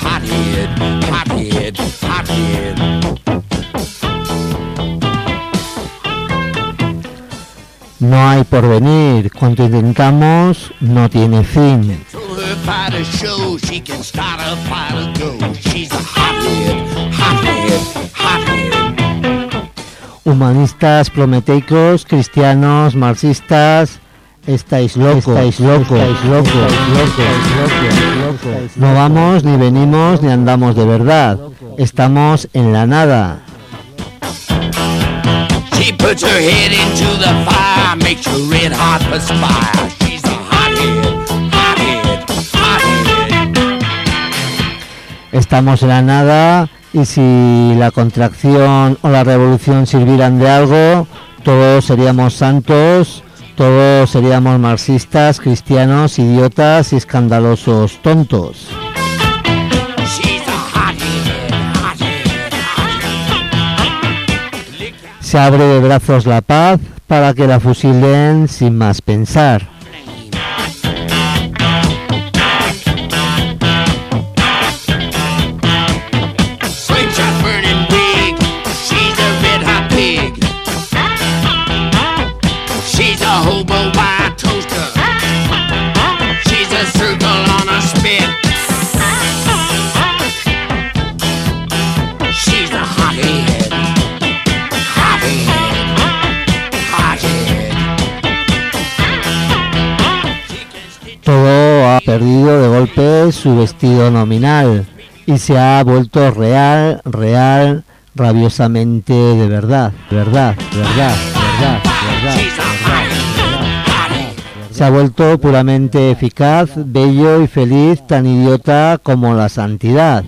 hothead, hothead, hothead. No hay porvenir, cuanto intentamos no tiene fin. Humanistas prometeicos, cristianos, marxistas, estáis locos, estáis locos, estáis locos, locos. No vamos, ni venimos, ni andamos de verdad. Estamos en la nada. She puts her head into the fire, makes her red hot perspire. She's a hothead, hothead, hothead. Estamos en la nada y si la contracción o la revolución sirvieran de algo, todos seríamos santos, todos seríamos marxistas, cristianos, idiotas y escandalosos tontos. Se abre de brazos la paz para que la fusilen sin más pensar. Todo ha perdido de golpe su vestido nominal y se ha vuelto real, real, rabiosamente de verdad, verdad, verdad, verdad, verdad, verdad. Se ha vuelto puramente eficaz, bello y feliz, tan idiota como la santidad.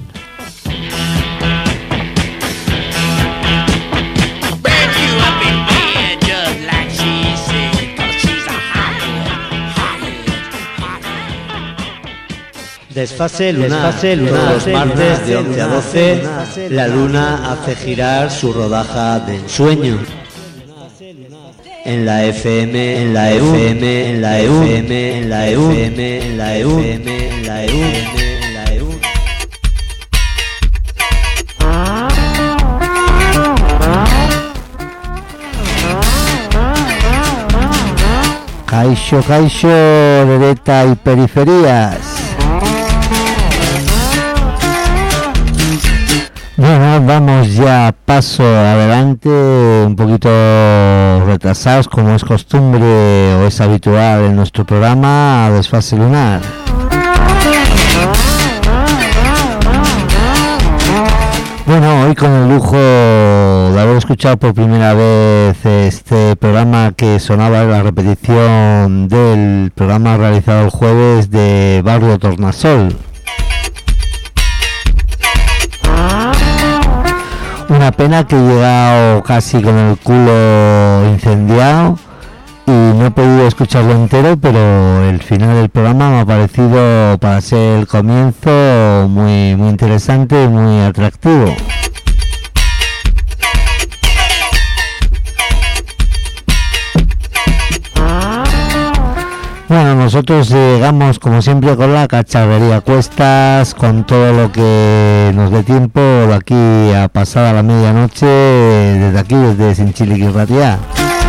Desfase lunar. Los martes de 11 a 12, la luna hace girar su rodaja de ensueño. En la FM, en la FM, en la FM, en la FM, en la FM, en la FM, en la EU. Caixo, caixo, dereta y periferias. Bueno, vamos ya paso adelante, un poquito retrasados como es costumbre o es habitual en nuestro programa, a Desfase Lunar. Bueno, hoy con el lujo de haber escuchado por primera vez este programa que sonaba en la repetición del programa realizado el jueves de Barrio Tornasol. Una pena que he llegado casi con el culo incendiado y no he podido escucharlo entero, pero el final del programa me ha parecido, para ser el comienzo, muy interesante y muy atractivo. Bueno, nosotros llegamos como siempre con la cacharrería a cuestas, con todo lo que nos dé tiempo de aquí a pasada la medianoche, desde aquí, desde Sinchiliquirratia.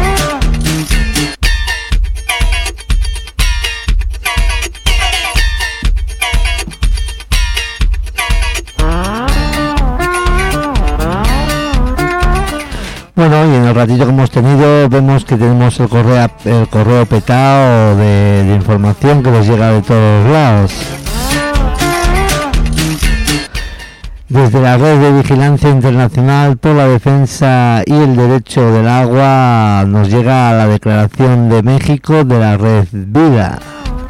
Bueno, y en el ratito que hemos tenido vemos que tenemos el correo petado de información que nos llega de todos lados. Desde la Red de Vigilancia Internacional por la Defensa y el Derecho del Agua nos llega la declaración de México de la Red Vida.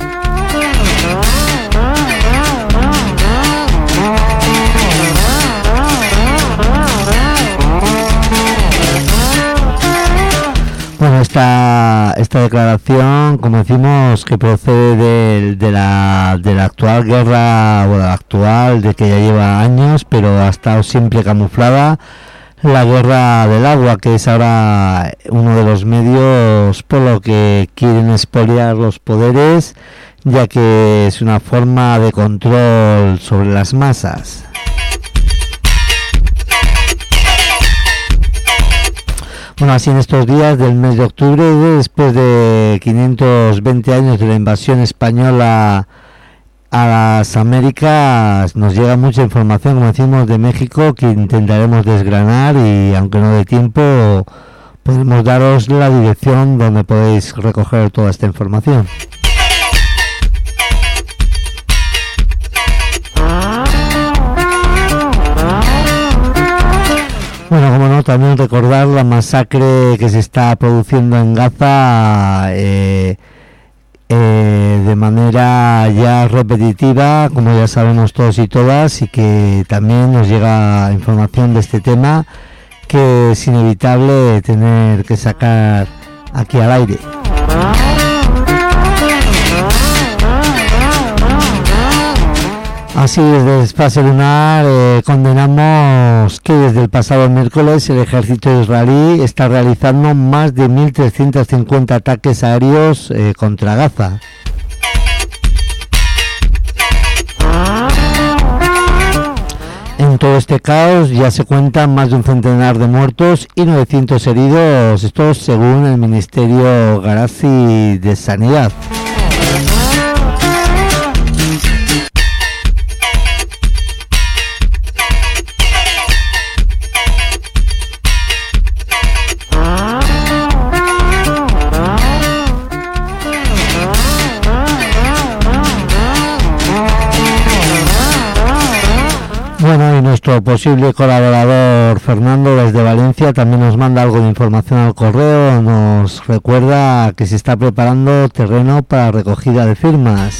Bueno, esta declaración, como decimos, que procede de la actual guerra, o la actual, de que ya lleva años, pero ha estado siempre camuflada, la guerra del agua, que es ahora uno de los medios por lo que quieren expoliar los poderes, ya que es una forma de control sobre las masas. Bueno, así en estos días del mes de octubre, después de 520 años de la invasión española a las Américas, nos llega mucha información, como decimos, de México, que intentaremos desgranar, y aunque no dé tiempo, podemos daros la dirección donde podéis recoger toda esta información. Bueno, como no, también recordar la masacre que se está produciendo en Gaza de manera ya repetitiva, como ya sabemos todos y todas, y que también nos llega información de este tema que es inevitable tener que sacar aquí al aire. Así, desde Desfase Lunar condenamos que desde el pasado miércoles el ejército israelí está realizando más de 1.350 ataques aéreos contra Gaza. En todo este caos ya se cuentan más de un centenar de muertos y 900 heridos, esto según el Ministerio Garazi de Sanidad. Bueno, y nuestro posible colaborador Fernando desde Valencia también nos manda algo de información al correo, nos recuerda que se está preparando terreno para recogida de firmas.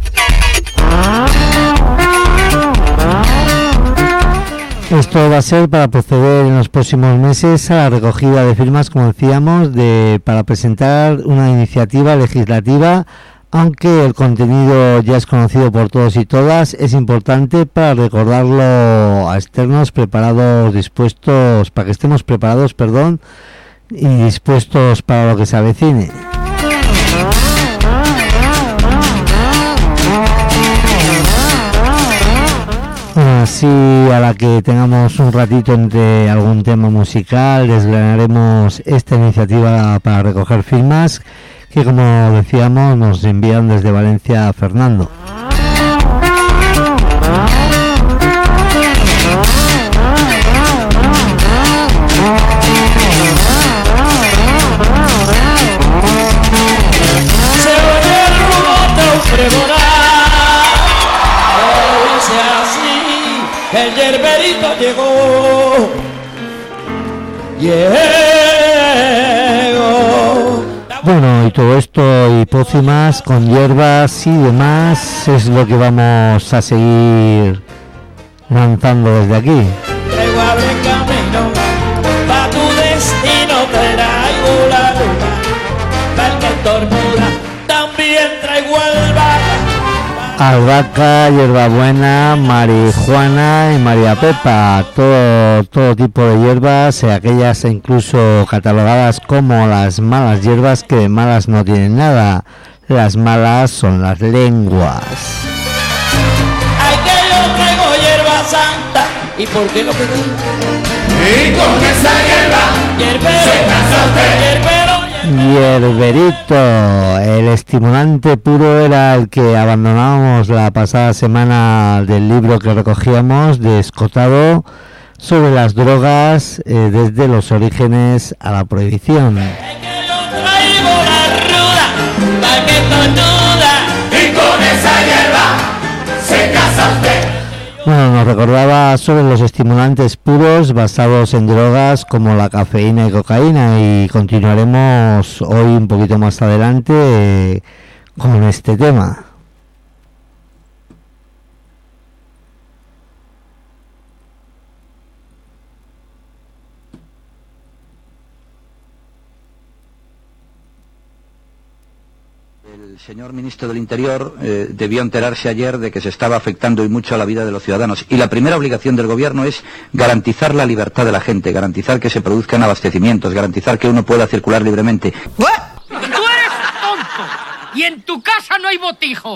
Esto va a ser para proceder en los próximos meses a la recogida de firmas, como decíamos, para presentar una iniciativa legislativa. Aunque el contenido ya es conocido por todos y todas, es importante para recordarlo a externos para que estemos preparados, y dispuestos para lo que se avecine. Así, a la que tengamos un ratito entre algún tema musical, desgranaremos esta iniciativa para recoger firmas, que como decíamos nos envían desde Valencia Fernando. Se oye el rumor de un pregonar, dice así, el yerberito llegó. Bueno, y todo esto y pócimas con hierbas y demás es lo que vamos a seguir lanzando desde aquí. Traigo abre camino, pa' tu destino traigo la luna, pa' el que tortura, también traigo albahaca, hierbabuena, marihuana y María Pepa, todo tipo de hierbas, aquellas incluso catalogadas como las malas hierbas, que de malas no tienen nada. Las malas son las lenguas. Ay, que yo traigo hierba santa, ¿y por qué lo pedí? Y con esa hierba, hierbero, Hierberito, el estimulante puro era el que abandonábamos la pasada semana del libro que recogíamos de Escotado sobre las drogas desde los orígenes a la prohibición. Bueno, nos recordaba sobre los estimulantes puros basados en drogas como la cafeína y cocaína, y continuaremos hoy un poquito más adelante con este tema. El señor ministro del Interior debió enterarse ayer de que se estaba afectando y mucho a la vida de los ciudadanos. Y la primera obligación del gobierno es garantizar la libertad de la gente, garantizar que se produzcan abastecimientos, garantizar que uno pueda circular libremente. ¡Tú eres tonto! y en tu casa no hay botijo.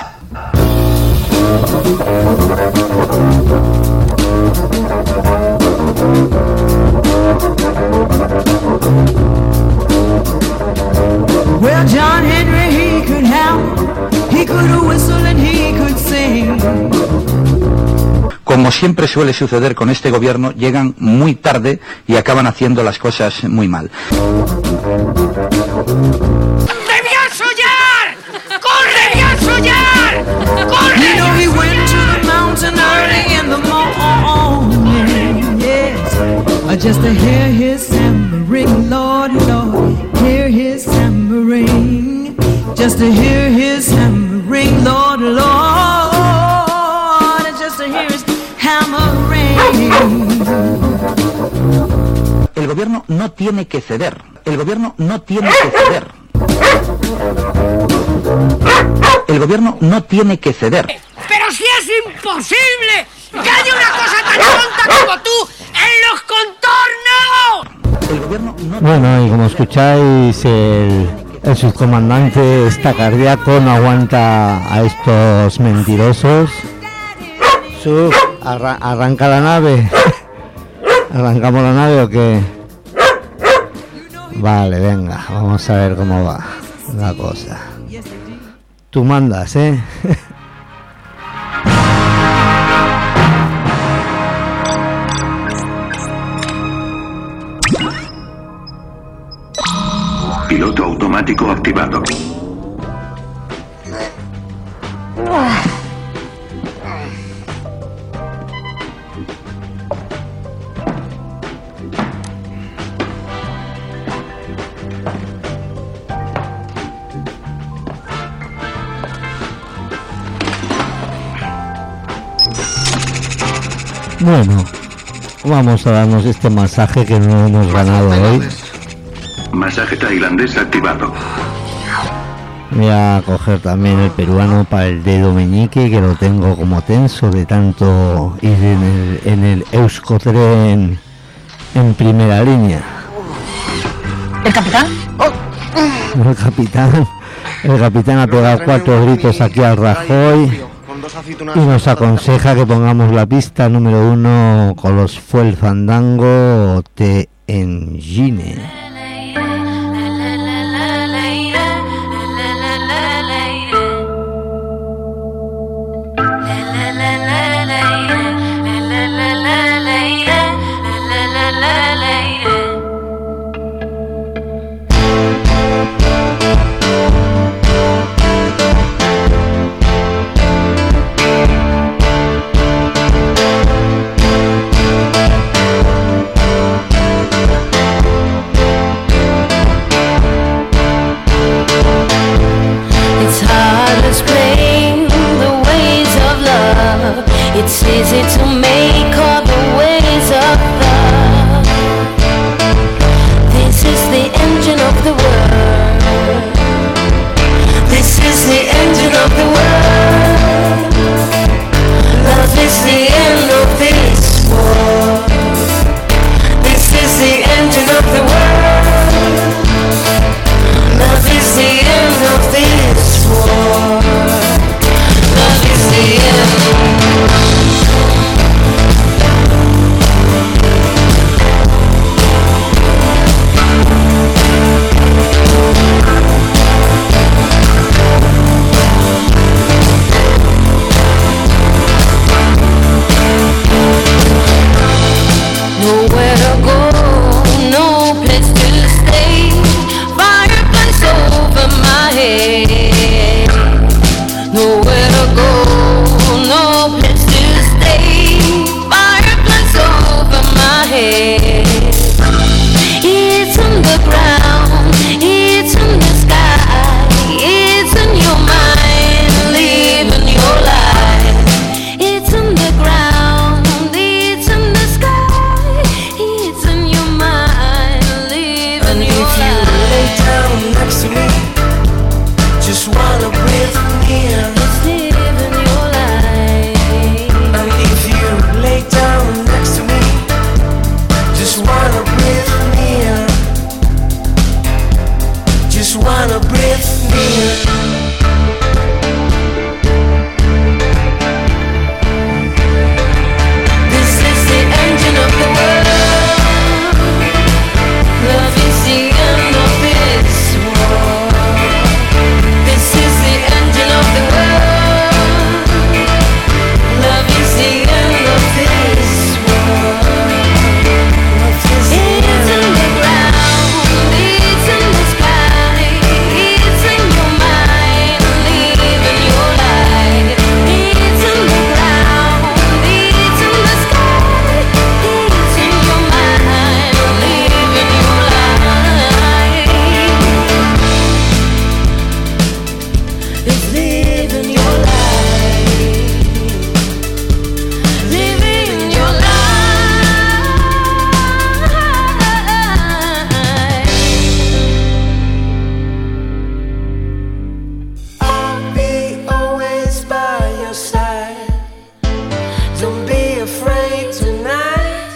Well, John Henry, he could howl, he could whistle and he could sing. Como siempre suele suceder con este gobierno, llegan muy tarde y acaban haciendo las cosas muy mal. ¡Debías sollar! ¡Corre, debías sollar! ¡Corre! You know he went to the mountain early in the morning, yes, just to hear his tambourine, Lord, Lord, hear his tambourine, just to hear his tambourine, Lord, Lord, just to hear his El gobierno no tiene que ceder. El gobierno no tiene que ceder. El gobierno no tiene que ceder. ¡Pero si es imposible que haya una cosa tan tonta como tú en los contornos! El gobierno no... Bueno, y como escucháis, el subcomandante está cardíaco, no aguanta a estos mentirosos. ¿Arranca la nave? ¿Arrancamos la nave o qué? Vale, venga, vamos a ver cómo va la cosa. Tú mandas, ¿eh? Piloto automático activado. Bueno, vamos a darnos este masaje que no hemos ganado hoy. Masaje tailandés activado. Voy a coger también el peruano para el dedo meñique, que lo tengo como tenso de tanto ir en el Euskotren en primera línea. ¿El capitán? El capitán ha pegado 4 gritos aquí al Rajoy y nos aconseja que pongamos la pista número 1 con los Fue el Fandango Te Engine. It's easy to make all the ways of love. This is the engine of the world. This is the engine of the world. Love is the end of this war. This is the engine of the world. Love is the end of this war. Love is the end. Nowhere to go, no place to stay. Fireplace over my head. Nowhere to go, no place to stay. Fireplace over my head. It's on the ground, it's in the sky, it's in your mind, living your life. It's on the ground, it's in the sky, it's in your mind, living your life. And if you lay down next to me, just wanna breathe in, it's living your life. And if you lay down next to me, Don't be afraid tonight.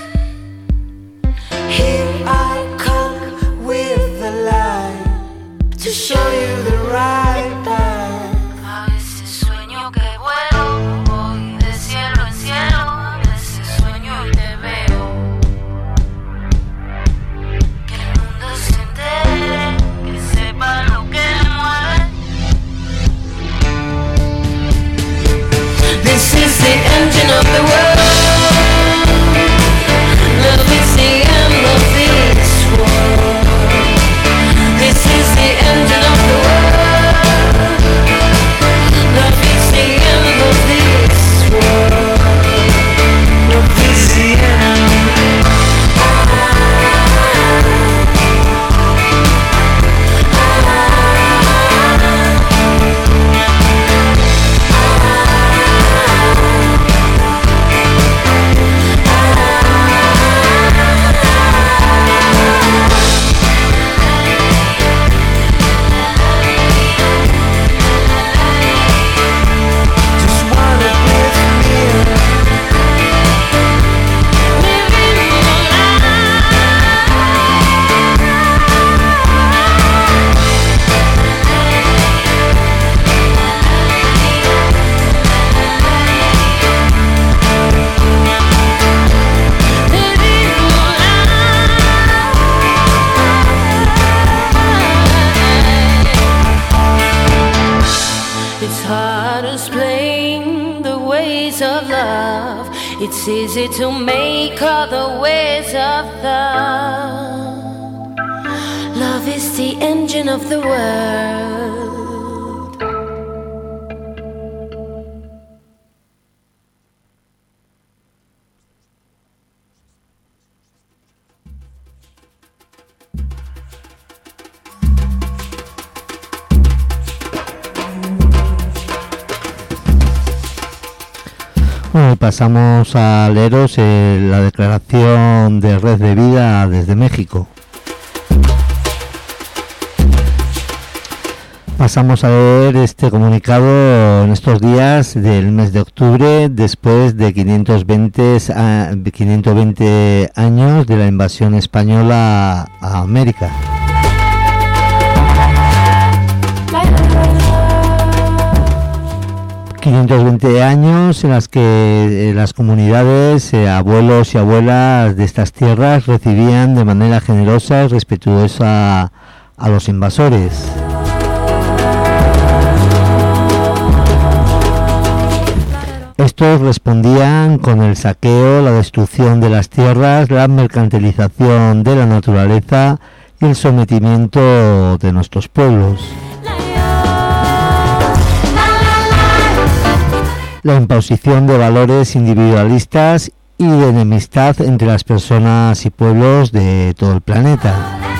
Here I come with the light to show you the right path. A veces sueño que vuelo, voy de cielo en cielo. A veces sueño y te veo. Que el mundo se entere, que sepa lo que mueve. This is the engine of the world. Love is the end of this world. This is the engine of the world. Love is the end of this world. Love is the end. It's hard to explain the ways of love. It's easy to make other ways of love. Love is the engine of the world. Bueno, pasamos a leeros la declaración de Red de Vida desde México. Pasamos a leer este comunicado en estos días del mes de octubre, después de 520 años de la invasión española a América. 520 años en las que las comunidades, abuelos y abuelas de estas tierras recibían de manera generosa y respetuosa a los invasores. Estos respondían con el saqueo, la destrucción de las tierras, la mercantilización de la naturaleza y el sometimiento de nuestros pueblos. La imposición de valores individualistas y de enemistad entre las personas y pueblos de todo el planeta.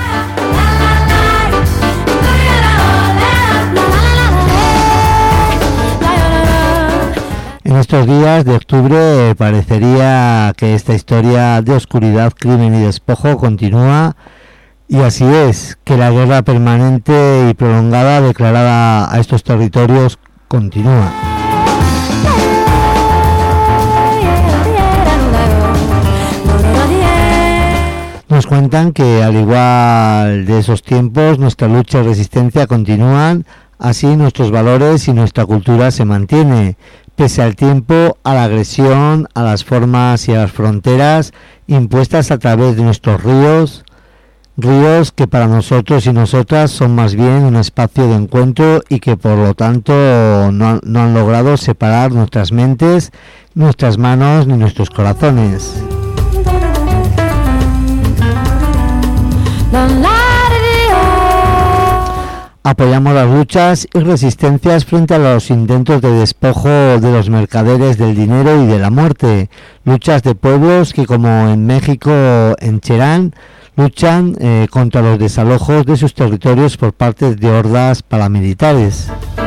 En estos días de octubre parecería que esta historia de oscuridad, crimen y despojo continúa, y así es, que la guerra permanente y prolongada declarada a estos territorios continúa. Nos cuentan que, al igual de esos tiempos, nuestra lucha y resistencia continúan, así nuestros valores y nuestra cultura se mantiene, pese al tiempo, a la agresión, a las formas y a las fronteras impuestas a través de nuestros ríos que para nosotros y nosotras son más bien un espacio de encuentro y que por lo tanto no han logrado separar nuestras mentes, nuestras manos ni nuestros corazones. Apoyamos las luchas y resistencias frente a los intentos de despojo de los mercaderes del dinero y de la muerte, luchas de pueblos que, como en México, en Cherán, luchan contra los desalojos de sus territorios por parte de hordas paramilitares.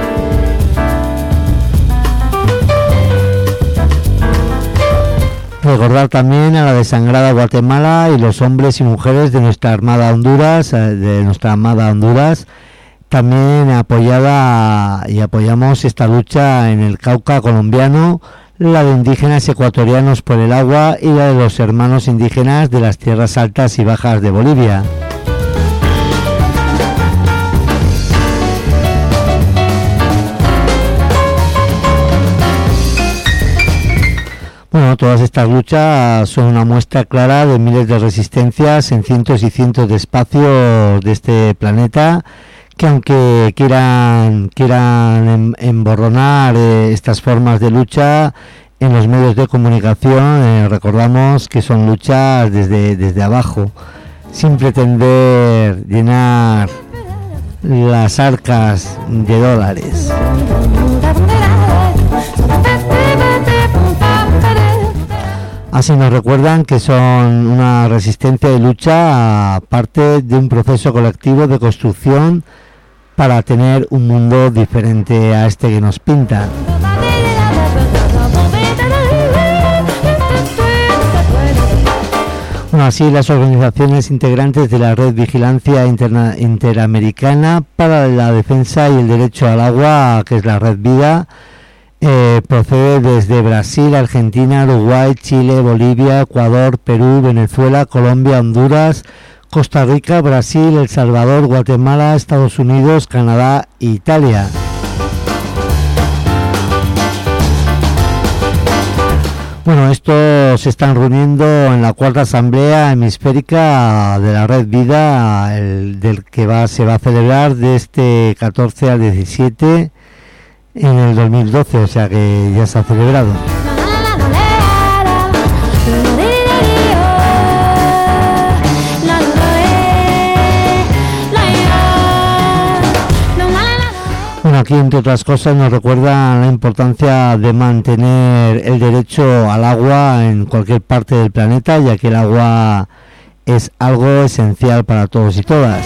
Recordar también a la desangrada Guatemala y los hombres y mujeres de nuestra Armada Honduras, también apoyamos esta lucha en el Cauca colombiano, la de indígenas ecuatorianos por el agua y la de los hermanos indígenas de las tierras altas y bajas de Bolivia. Bueno, todas estas luchas son una muestra clara de miles de resistencias en cientos y cientos de espacios de este planeta, que aunque quieran emborronar estas formas de lucha en los medios de comunicación, recordamos que son luchas desde abajo, sin pretender llenar las arcas de dólares. Así nos recuerdan que son una resistencia y lucha parte de un proceso colectivo de construcción para tener un mundo diferente a este que nos pintan. Bueno, así las organizaciones integrantes de la Red Vigilancia Interamericana para la Defensa y el Derecho al Agua, que es la Red Vida, procede desde Brasil, Argentina, Uruguay, Chile, Bolivia, Ecuador, Perú, Venezuela, Colombia, Honduras, Costa Rica, Brasil, El Salvador, Guatemala, Estados Unidos, Canadá e Italia. Bueno, estos se están reuniendo en la cuarta asamblea hemisférica de la Red Vida, del que se va a celebrar de este 14 al 17 en el 2012, o sea que ya se ha celebrado. Bueno, aquí entre otras cosas nos recuerda la importancia de mantener el derecho al agua en cualquier parte del planeta, ya que el agua es algo esencial para todos y todas.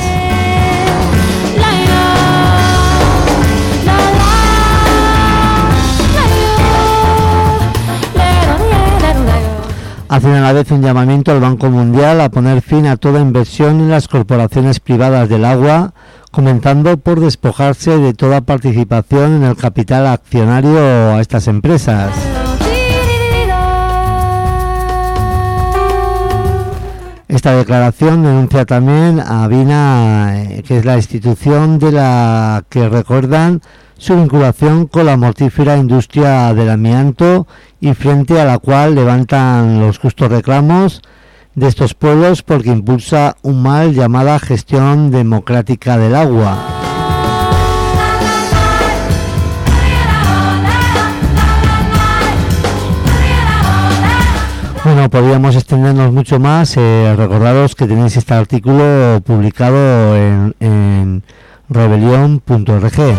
Hacen a la vez un llamamiento al Banco Mundial a poner fin a toda inversión en las corporaciones privadas del agua, comenzando por despojarse de toda participación en el capital accionario a estas empresas. Esta declaración denuncia también a BINA, que es la institución de la que recuerdan su vinculación con la mortífera industria del amianto y frente a la cual levantan los justos reclamos de estos pueblos porque impulsa un mal llamada gestión democrática del agua. Bueno, podríamos extendernos mucho más. Recordaros que tenéis este artículo publicado en rebelión.org.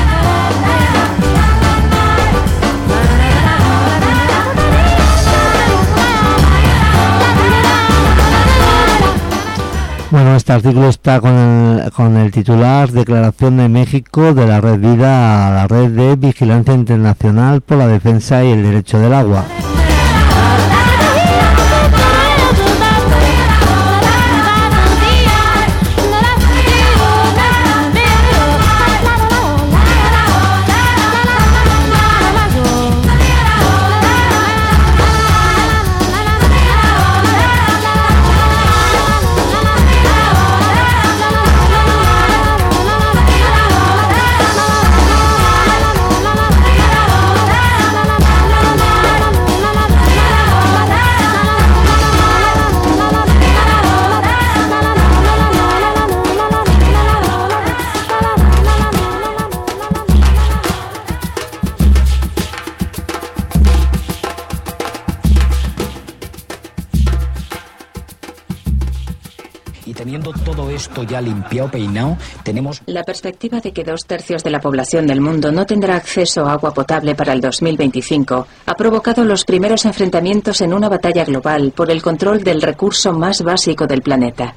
Bueno, este artículo está con el titular Declaración de México de la Red Vida a la Red de Vigilancia Internacional por la Defensa y el Derecho del Agua. Esto ya limpiado, peinado, tenemos... La perspectiva de que 2/3 de la población del mundo no tendrá acceso a agua potable para el 2025 ha provocado los primeros enfrentamientos en una batalla global por el control del recurso más básico del planeta.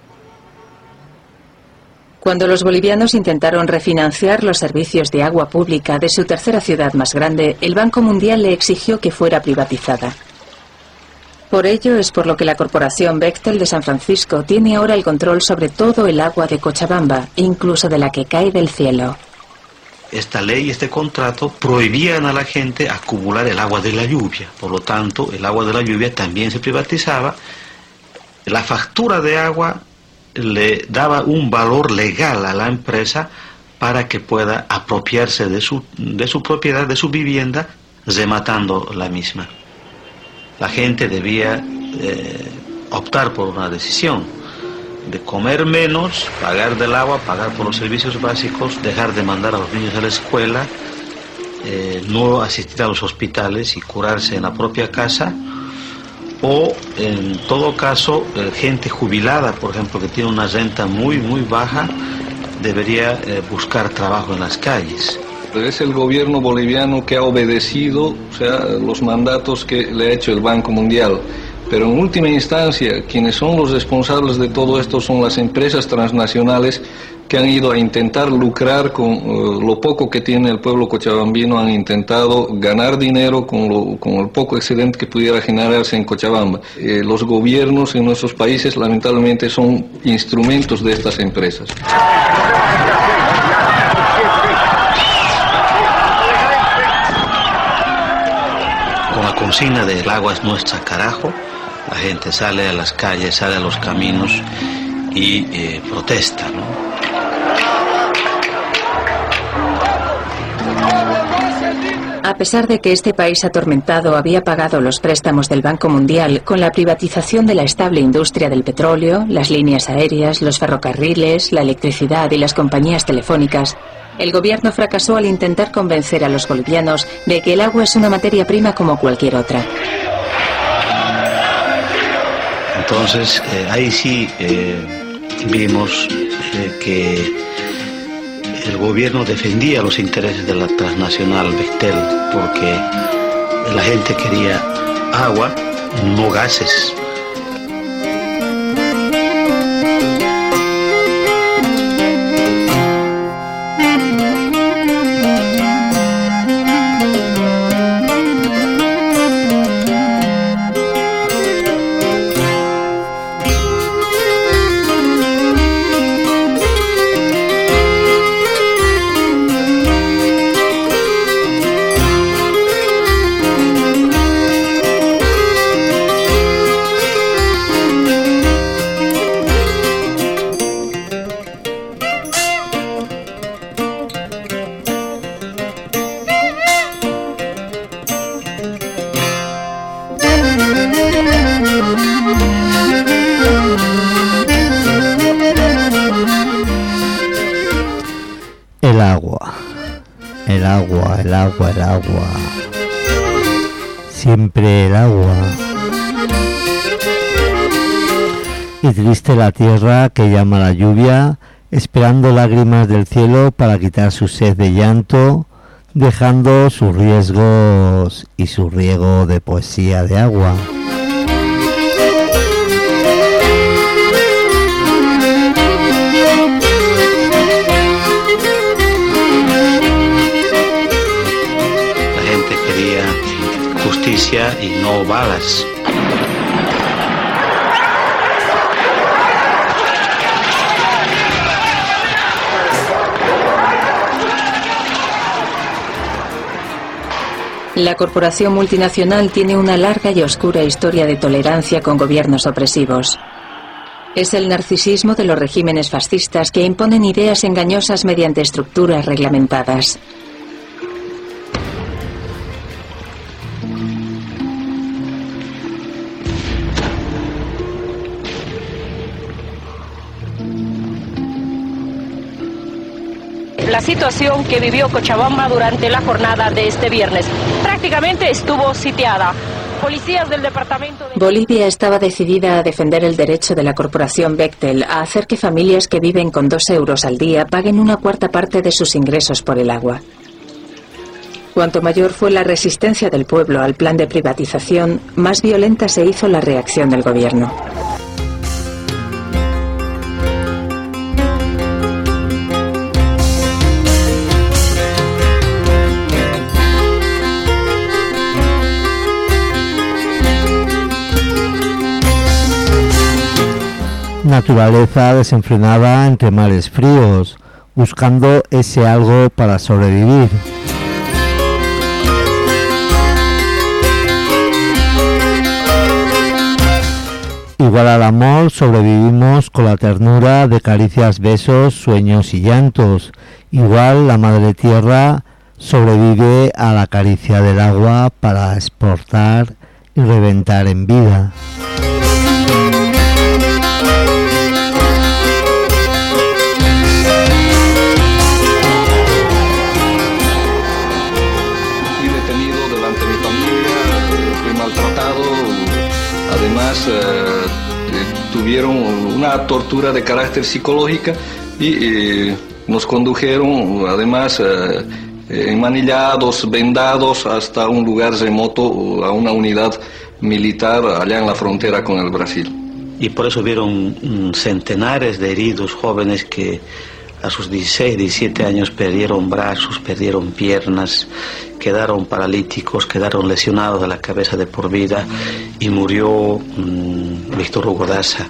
Cuando los bolivianos intentaron refinanciar los servicios de agua pública de su tercera ciudad más grande, el Banco Mundial le exigió que fuera privatizada. Por ello es por lo que la corporación Bechtel de San Francisco tiene ahora el control sobre todo el agua de Cochabamba, incluso de la que cae del cielo. esta ley, este contrato, prohibían a la gente acumular el agua de la lluvia. Por lo tanto, el agua de la lluvia también se privatizaba. La factura de agua le daba un valor legal a la empresa para que pueda apropiarse de su propiedad, de su vivienda, rematando la misma. La gente debía optar por una decisión de comer menos, pagar del agua, pagar por los servicios básicos, dejar de mandar a los niños a la escuela, no asistir a los hospitales y curarse en la propia casa, o en todo caso gente jubilada, por ejemplo, que tiene una renta muy baja, debería buscar trabajo en las calles. Es el gobierno boliviano que ha obedecido, los mandatos que le ha hecho el Banco Mundial. Pero en última instancia, quienes son los responsables de todo esto son las empresas transnacionales que han ido a intentar lucrar con lo poco que tiene el pueblo cochabambino, han intentado ganar dinero con el poco excedente que pudiera generarse en Cochabamba. Los gobiernos en nuestros países lamentablemente son instrumentos de estas empresas. Con la consigna de "el agua es nuestra, carajo", la gente sale a las calles, sale a los caminos y protesta, ¿no? A pesar de que este país atormentado había pagado los préstamos del Banco Mundial con la privatización de la estable industria del petróleo, las líneas aéreas, los ferrocarriles, la electricidad y las compañías telefónicas, el gobierno fracasó al intentar convencer a los bolivianos de que el agua es una materia prima como cualquier otra. Entonces, ahí sí vimos que el gobierno defendía los intereses de la transnacional Bechtel, porque la gente quería agua, no gases. El agua, siempre el agua. Y triste la tierra que llama la lluvia, esperando lágrimas del cielo para quitar su sed de llanto, dejando sus riesgos y su riego de poesía de agua. Justicia y no balas. La corporación multinacional tiene una larga y oscura historia de tolerancia con gobiernos opresivos. Es el narcisismo de los regímenes fascistas que imponen ideas engañosas mediante estructuras reglamentadas. La situación que vivió Cochabamba durante la jornada de este viernes prácticamente estuvo sitiada. Policías del departamento de... Bolivia estaba decidida a defender el derecho de la corporación Bechtel a hacer que familias que viven con 2 euros al día paguen una cuarta parte de sus ingresos por el agua. Cuanto mayor fue la resistencia del pueblo al plan de privatización, más violenta se hizo la reacción del gobierno. Naturaleza desenfrenada entre mares fríos, buscando ese algo para sobrevivir. Igual al amor, sobrevivimos con la ternura de caricias, besos, sueños y llantos. Igual la madre tierra sobrevive a la caricia del agua para exportar y reventar en vida. Fui detenido delante de mi familia, fui maltratado, además tuvieron una tortura de carácter psicológica y nos condujeron además enmanillados, vendados hasta un lugar remoto, a una unidad militar allá en la frontera con el Brasil. Y por eso vieron centenares de heridos jóvenes que a sus 16, 17 años perdieron brazos, perdieron piernas, quedaron paralíticos, quedaron lesionados de la cabeza de por vida, y murió Víctor Hugo Daza.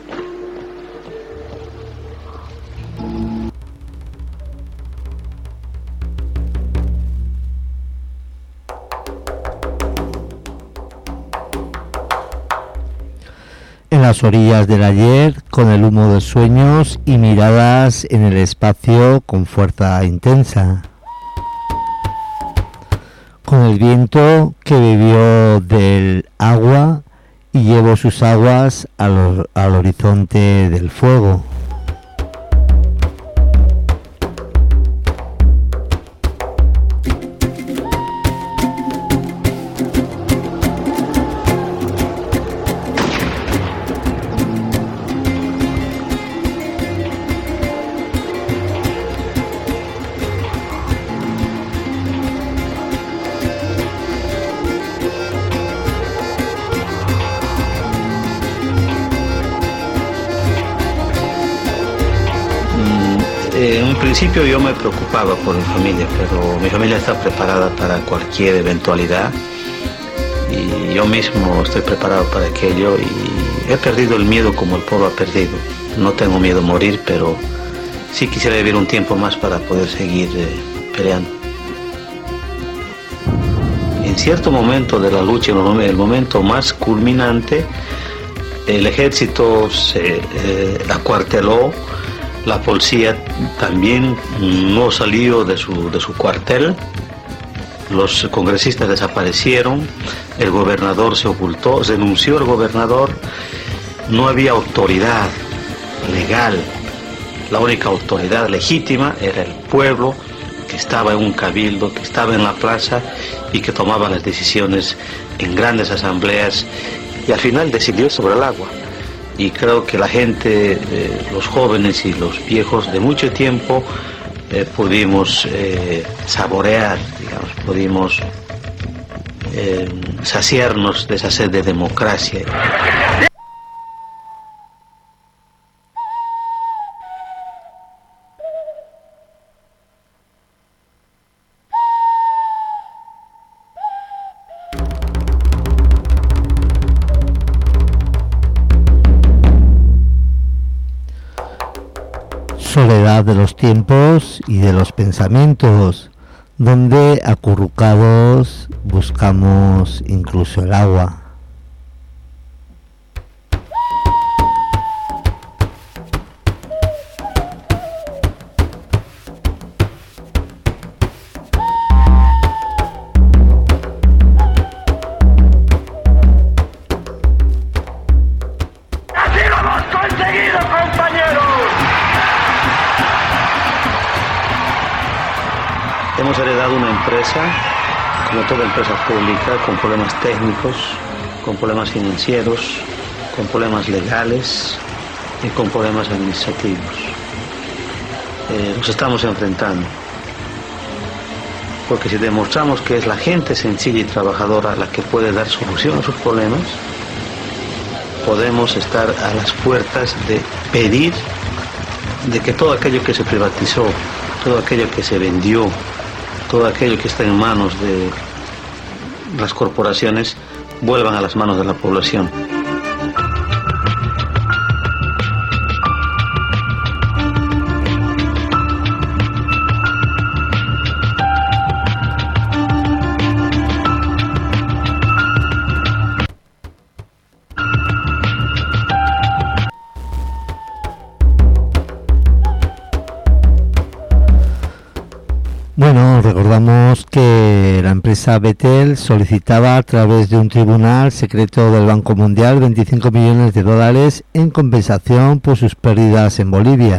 En las orillas del ayer, con el humo de sueños y miradas en el espacio con fuerza intensa. Con el viento que bebió del agua y llevó sus aguas al horizonte del fuego. En un principio yo me preocupaba por mi familia, pero mi familia está preparada para cualquier eventualidad y yo mismo estoy preparado para aquello, y he perdido el miedo como el pueblo ha perdido. No tengo miedo a morir, pero sí quisiera vivir un tiempo más para poder seguir peleando. En cierto momento de la lucha, el momento más culminante, el ejército se acuarteló. La policía también no salió de su cuartel, los congresistas desaparecieron, el gobernador se ocultó, renunció el gobernador, no había autoridad legal, la única autoridad legítima era el pueblo, que estaba en un cabildo, que estaba en la plaza y que tomaba las decisiones en grandes asambleas, y al final decidió sobre el agua. Y creo que la gente, los jóvenes y los viejos de mucho tiempo, pudimos saborear, digamos, pudimos saciarnos de esa sed de democracia. Soledad de los tiempos y de los pensamientos, donde acurrucados buscamos incluso el agua. Hemos heredado una empresa, como toda empresa pública, con problemas técnicos, con problemas financieros, con problemas legales y con problemas administrativos. Nos estamos enfrentando, porque si demostramos que es la gente sencilla y trabajadora la que puede dar solución a sus problemas, podemos estar a las puertas de pedir de que todo aquello que se privatizó, todo aquello que se vendió, todo aquello que está en manos de las corporaciones, vuelvan a las manos de la población. Bueno, recordamos que la empresa Betel solicitaba a través de un tribunal secreto del Banco Mundial 25 millones de dólares en compensación por sus pérdidas en Bolivia.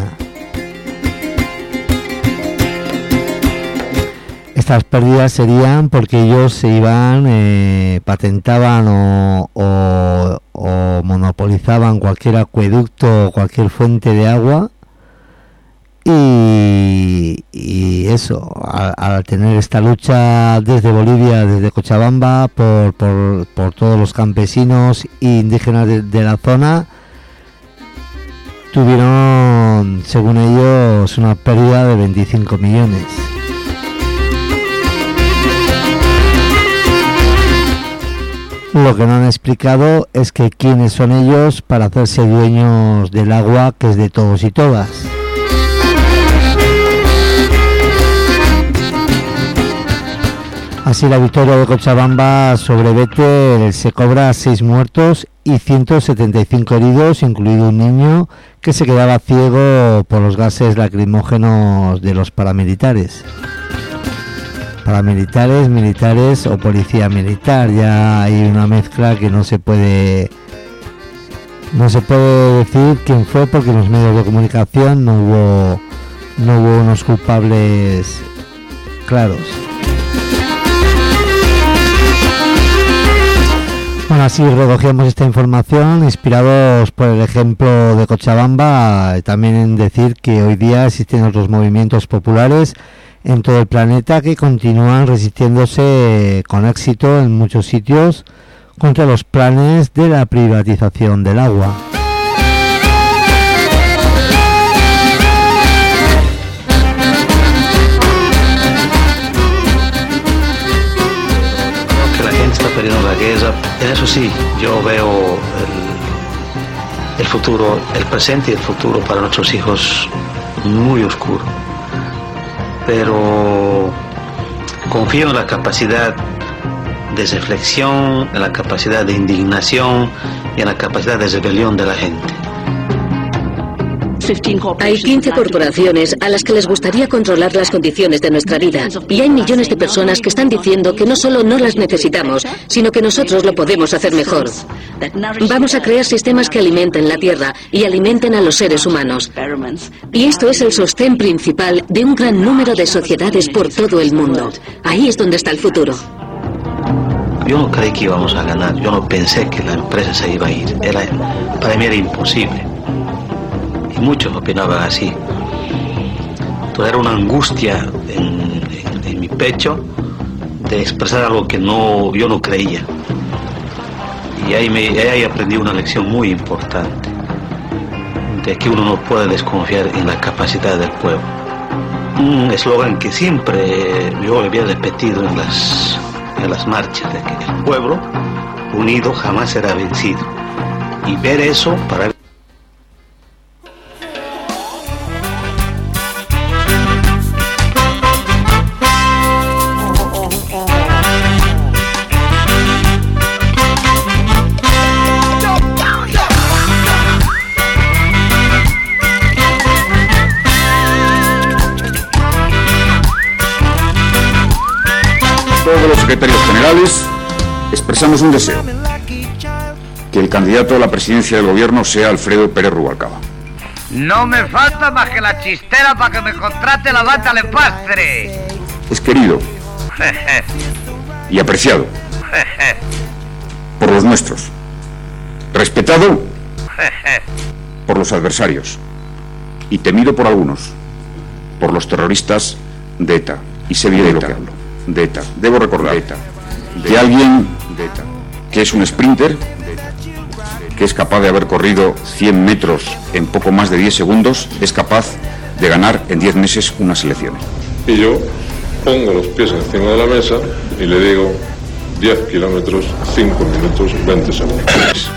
Estas pérdidas serían porque ellos se iban, patentaban o monopolizaban cualquier acueducto o cualquier fuente de agua. Y eso, al tener esta lucha desde Bolivia, desde Cochabamba, por todos los campesinos e indígenas de la zona, tuvieron, según ellos, una pérdida de 25 millones. Lo que no han explicado es que quiénes son ellos para hacerse dueños del agua que es de todos y todas. Así, la victoria de Cochabamba sobre Betel se cobra 6 muertos y 175 heridos, incluido un niño que se quedaba ciego por los gases lacrimógenos de los paramilitares. Paramilitares, militares o policía militar, ya hay una mezcla que no se puede decir quién fue, porque en los medios de comunicación no hubo unos culpables claros. Bueno, así recogemos esta información inspirados por el ejemplo de Cochabamba, también en decir que hoy día existen otros movimientos populares en todo el planeta que continúan resistiéndose con éxito en muchos sitios contra los planes de la privatización del agua. Está perdiendo la guerra. En eso sí, yo veo el futuro, el presente y el futuro para nuestros hijos muy oscuro. Pero confío en la capacidad de reflexión, en la capacidad de indignación y en la capacidad de rebelión de la gente. Hay 15 corporaciones a las que les gustaría controlar las condiciones de nuestra vida. Y hay millones de personas que están diciendo que no solo no las necesitamos, sino que nosotros lo podemos hacer mejor. Vamos a crear sistemas que alimenten la tierra y alimenten a los seres humanos. Y esto es el sostén principal de un gran número de sociedades por todo el mundo. Ahí es donde está el futuro. Yo no creí que íbamos a ganar. Yo no pensé que la empresa se iba a ir. Para mí era imposible. Y muchos opinaban así. Entonces era una angustia en mi pecho de expresar algo que yo no creía. Y ahí aprendí una lección muy importante, de que uno no puede desconfiar en la capacidad del pueblo. Un eslogan que siempre yo había repetido en las marchas, de que el pueblo unido jamás será vencido. Y ver eso para todos los secretarios generales expresamos un deseo: que el candidato a la presidencia del gobierno sea Alfredo Pérez Rubalcaba. No me falta más que la chistera para que me contrate la bata de pastre. Es querido y apreciado por los nuestros, respetado por los adversarios y temido por algunos, por los terroristas de ETA. Y sé bien de lo que hablo. De ETA. Debo recordar que alguien que es un sprinter, que es capaz de haber corrido 100 metros en poco más de 10 segundos, es capaz de ganar en 10 meses unas elecciones. Y yo pongo los pies encima de la mesa y le digo 10 kilómetros, 5 minutos, 20 segundos.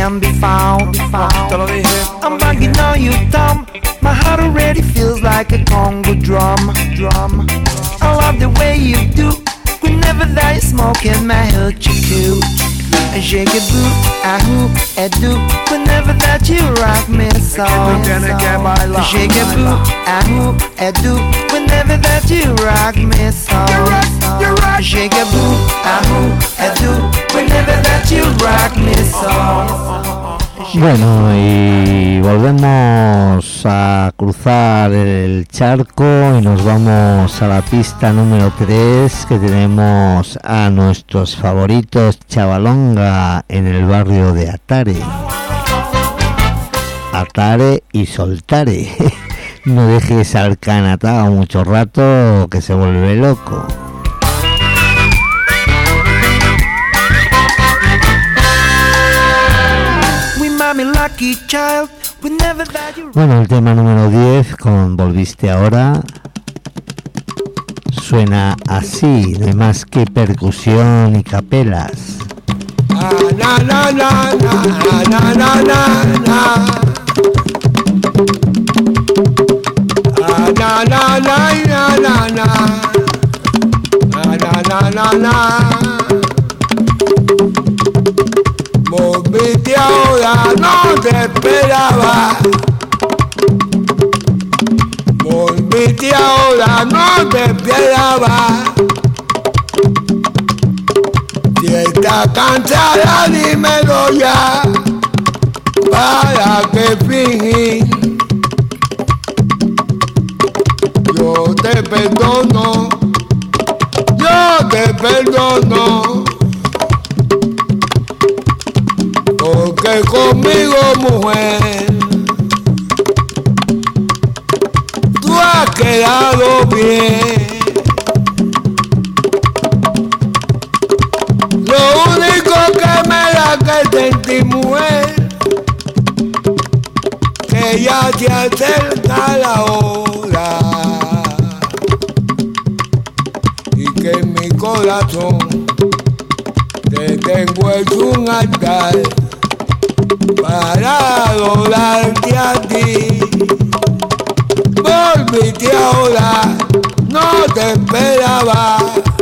can be found. I'm banging on you, Tom. My heart already feels like a Congo drum. I love the way you do. Whenever that you smoking, my heart you cute. And shake it boo, ahoo, and do. Whenever that you rock me so. Shake it boo, ahoo, and do. Whenever that you rock me so. Shake it boo, ahoo, and do. Whenever that you rock me so. Bueno, y volvemos a cruzar el charco y nos vamos a la pista número 3, que tenemos a nuestros favoritos Chavalonga en el barrio de Atare. Atare y soltare. No dejes al canatao mucho rato que se vuelve loco. Bueno, el tema número 10 con Volviste Ahora suena así, no hay más que percusión y capelas. Volviste ahora, no te esperaba. Volviste ahora, no te esperaba. Si estás cansada, dímelo ya. ¿Para qué fingir? Yo te perdono. Yo te perdono. Porque conmigo, mujer, tú has quedado bien. Lo único que me da que sentí, mujer, que ya se acerca la hora y que en mi corazón te tengo hecho un altar para adorarte a ti. Volviste ahora, no te esperaba.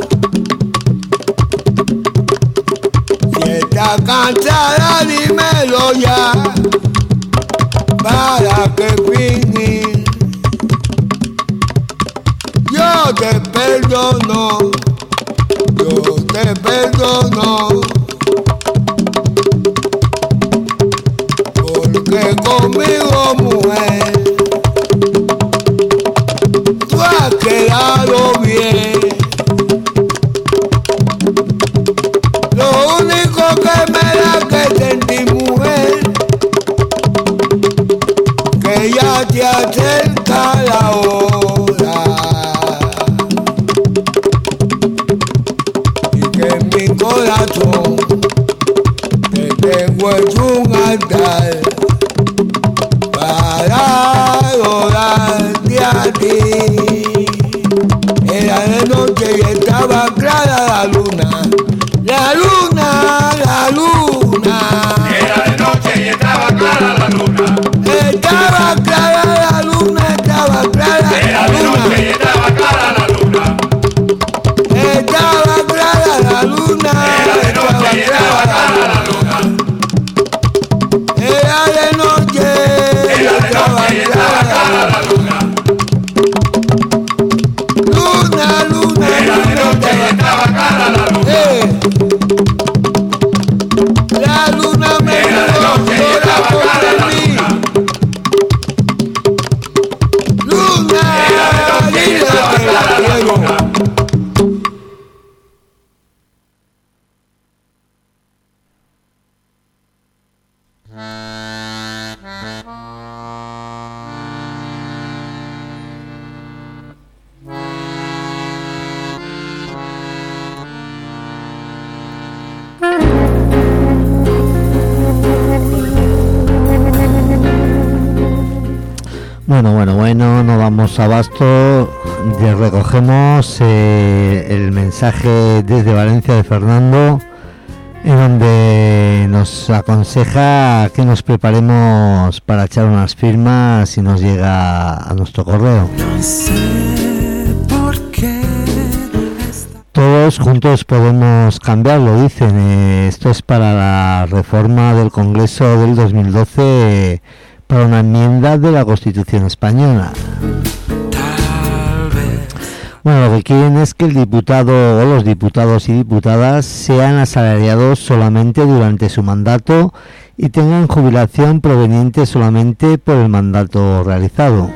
Si estás cansada, dímelo ya. ¿Para qué fingir? Yo te perdono. Yo te perdono. Porque conmigo, mujer, tú has quedado bien. Lo único que me da que sentí, mujer, que ya te acerca la hora y que en mi corazón te tengo hecho un altar para adorarte a ti. Era de noche y estaba clara la luna. La luna, la luna. Era de noche y estaba clara la luna. Estaba clara la luna, estaba clara la luna. Era de noche y estaba clara la luna. Estaba clara la luna. Era de noche y estaba clara la luna. Era de noche. Era de noche y estaba clara la luna. Luna, luna. Era de noche y estaba clara la luna. La luna me miró, llora por mí. Luna, dile que la quiero. Bueno, no damos abasto. Recogemos el mensaje desde Valencia de Fernando, en donde nos aconseja que nos preparemos para echar unas firmas si nos llega a nuestro correo. No sé por qué. Todos juntos podemos cambiarlo, dicen. Esto es para la reforma del Congreso del 2012 para una enmienda de la Constitución española. Bueno, lo que quieren es que el diputado o los diputados y diputadas sean asalariados solamente durante su mandato y tengan jubilación proveniente solamente por el mandato realizado.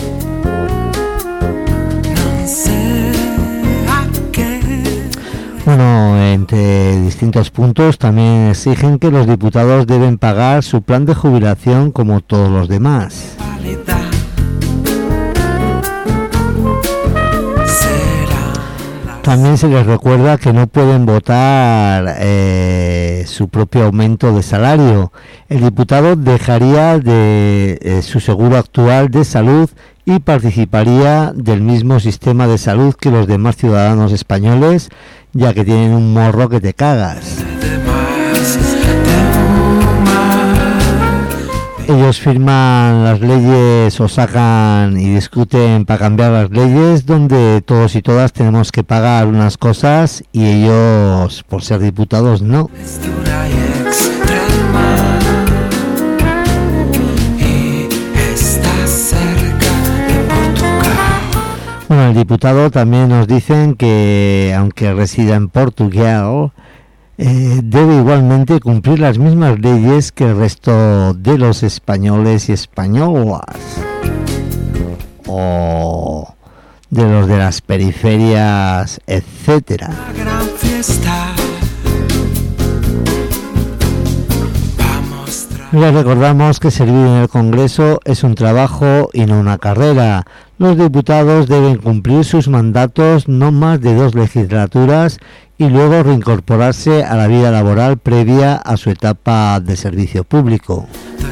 Bueno, entre distintos puntos también exigen que los diputados deben pagar su plan de jubilación como todos los demás. También se les recuerda que no pueden votar su propio aumento de salario. El diputado dejaría de su seguro actual de salud y participaría del mismo sistema de salud que los demás ciudadanos españoles, ya que tienen un morro que te cagas. Ellos firman las leyes o sacan y discuten para cambiar las leyes donde todos y todas tenemos que pagar unas cosas y ellos, por ser diputados, no. Bueno, el diputado también nos dicen que, aunque resida en Portugal, debe igualmente cumplir las mismas leyes que el resto de los españoles y españolas, o de los de las periferias, etcétera. Les recordamos que servir en el Congreso es un trabajo y no una carrera. Los diputados deben cumplir sus mandatos no más de 2 legislaturas y luego reincorporarse a la vida laboral previa a su etapa de servicio público.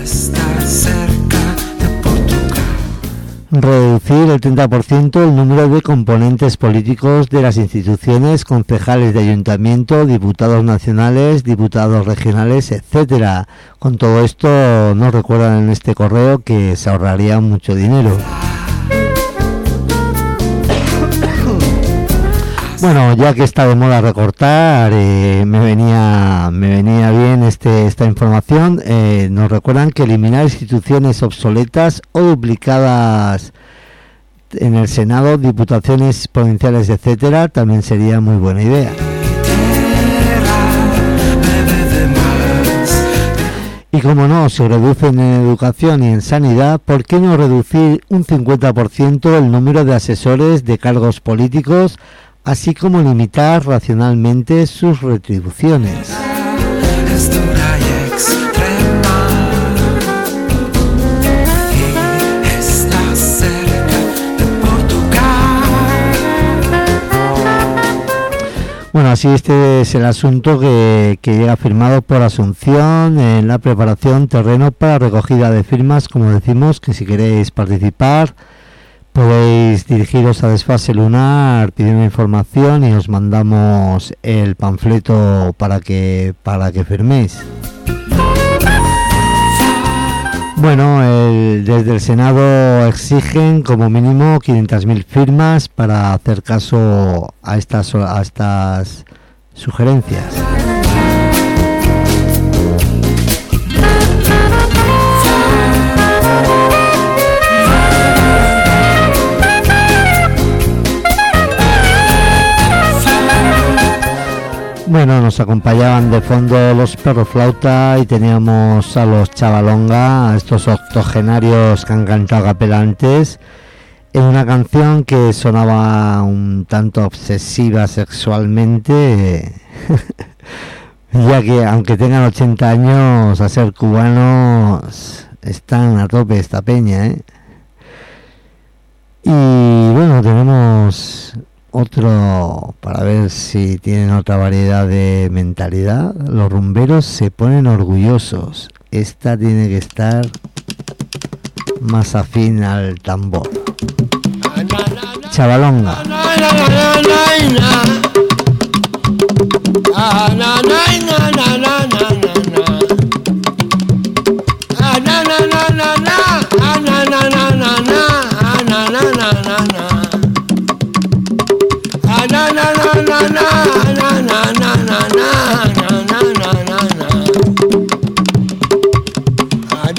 Reducir el 30% el número de componentes políticos de las instituciones, concejales de ayuntamiento, diputados nacionales, diputados regionales, etcétera. Con todo esto nos recuerdan en este correo que se ahorraría mucho dinero. Bueno, ya que está de moda recortar, me venía bien esta información. Nos recuerdan que eliminar instituciones obsoletas o duplicadas en el Senado, diputaciones provinciales, etcétera, también sería muy buena idea. Y como no se reducen en educación y en sanidad, ¿por qué no reducir un 50% el número de asesores de cargos políticos, así como limitar racionalmente sus retribuciones? Bueno, así este es el asunto que llega firmado por Asunción en la preparación terreno para recogida de firmas. Como decimos, que si queréis participar podéis dirigiros a Desfase Lunar pidiendo información y os mandamos el panfleto para que firméis. Bueno, desde el Senado exigen como mínimo 500.000 firmas para hacer caso a estas sugerencias. Bueno, nos acompañaban de fondo los Perro Flauta y teníamos a los Chavalonga, estos octogenarios que han cantado a capela antes, en una canción que sonaba un tanto obsesiva sexualmente, ya que aunque tengan 80 años, a ser cubanos están a tope esta peña, ¿eh? Y bueno, tenemos otro para ver si tienen otra variedad de mentalidad. Los rumberos se ponen orgullosos. Esta tiene que estar más afín al tambor. Chavalonga.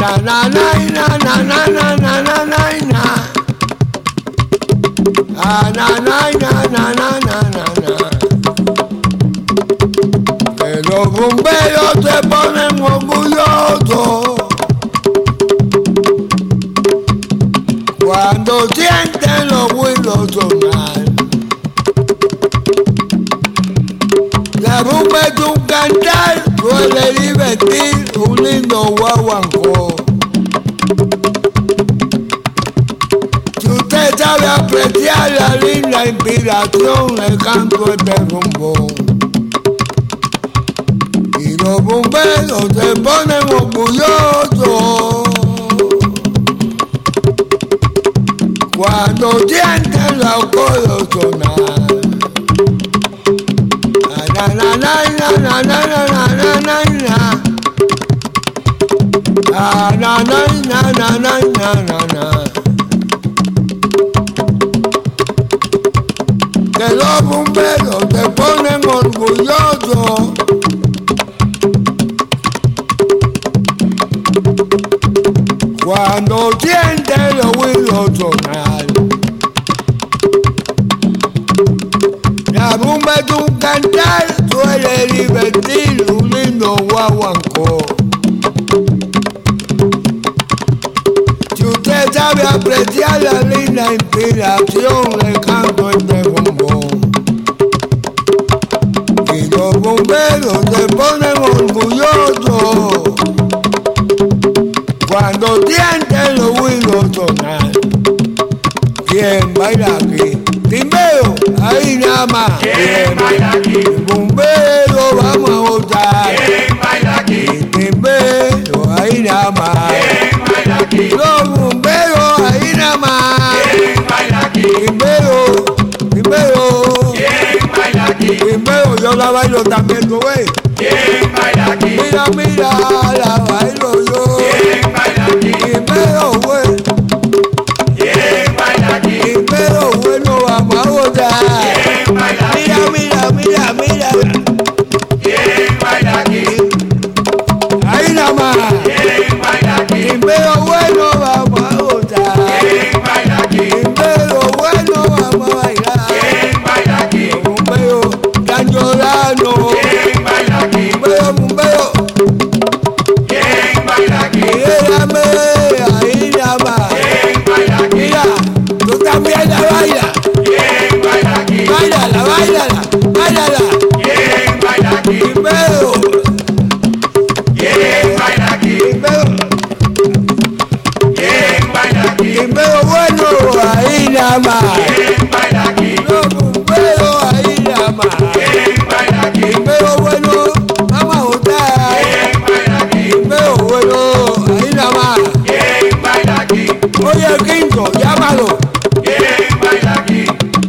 na na na na na na na na na na. Ah na na na na na na na na. Que los bomberos se ponen orgullosos cuando sienten los huilos sonar. La rumba es un cantar, suele divertir un lindo guaguancó. Si usted sabe apreciar la linda inspiración, el canto es de rumbo. Y los bomberos se ponen orgullosos cuando sienten los coros sonar. Na na na na na na na na na na. Ah na na na na na na na na. Que los bomberos se ponen orgullosos cuando sienten los huilos sonar. La rumba es un cantar, suele divertir un lindo guaguancó. Si usted sabe apreciar la linda inspiración, el canto es de bombón. Y los bomberos se ponen orgullosos cuando sienten los huilos sonar. ¿Quién baila aquí? Timbero, ahí nada más. ¿Quién baila aquí? Bombero, vamos a votar. ¿Quién baila aquí? Timbero, ahí nada más. ¿Quién baila aquí? Los bomberos, ahí nada más. ¿Quién baila aquí? Timbero, timbero. ¿Quién baila aquí? Timbero, yo la bailo también, ¿tú ves? ¿Quién baila aquí? Mira, mira, la bailo yo. ¿Quién baila aquí? Timbero, güey. ¿Quién baila aquí? Timbero, bueno, vamos a votar. ¿Quién baila aquí? Mira, mira, mira, mira. ¿Quién baila aquí? Ahí nada más. ¿Quién baila aquí? Timbero, bueno, vamos a votar. ¿Quién baila aquí? Timbero, bueno, vamos a bailar. ¿Quién baila aquí? Los bomberos están llorando. ¿Quién baila aquí? Bombero, bombero. ¿Quién baila aquí? Mírame, ahí nada más. ¿Quién baila aquí? Mira, tú también la bailas. ¿Quién baila aquí? Báilala, báilala, báilala. ¿Quién baila aquí? Timbero, ¿Quién baila aquí? timbero, ¿Quién baila aquí? timbero, bueno, ahí nada más. ¿Quién baila aquí? Los bomberos, ahí nada más. ¿Quién baila aquí? Timbero, bueno, vamos a votar. ¿Quién baila aquí? Timbero, bueno, ahí nada más. ¿Quién baila aquí? Oye, el quinto, llámalo. ¿Quién baila aquí?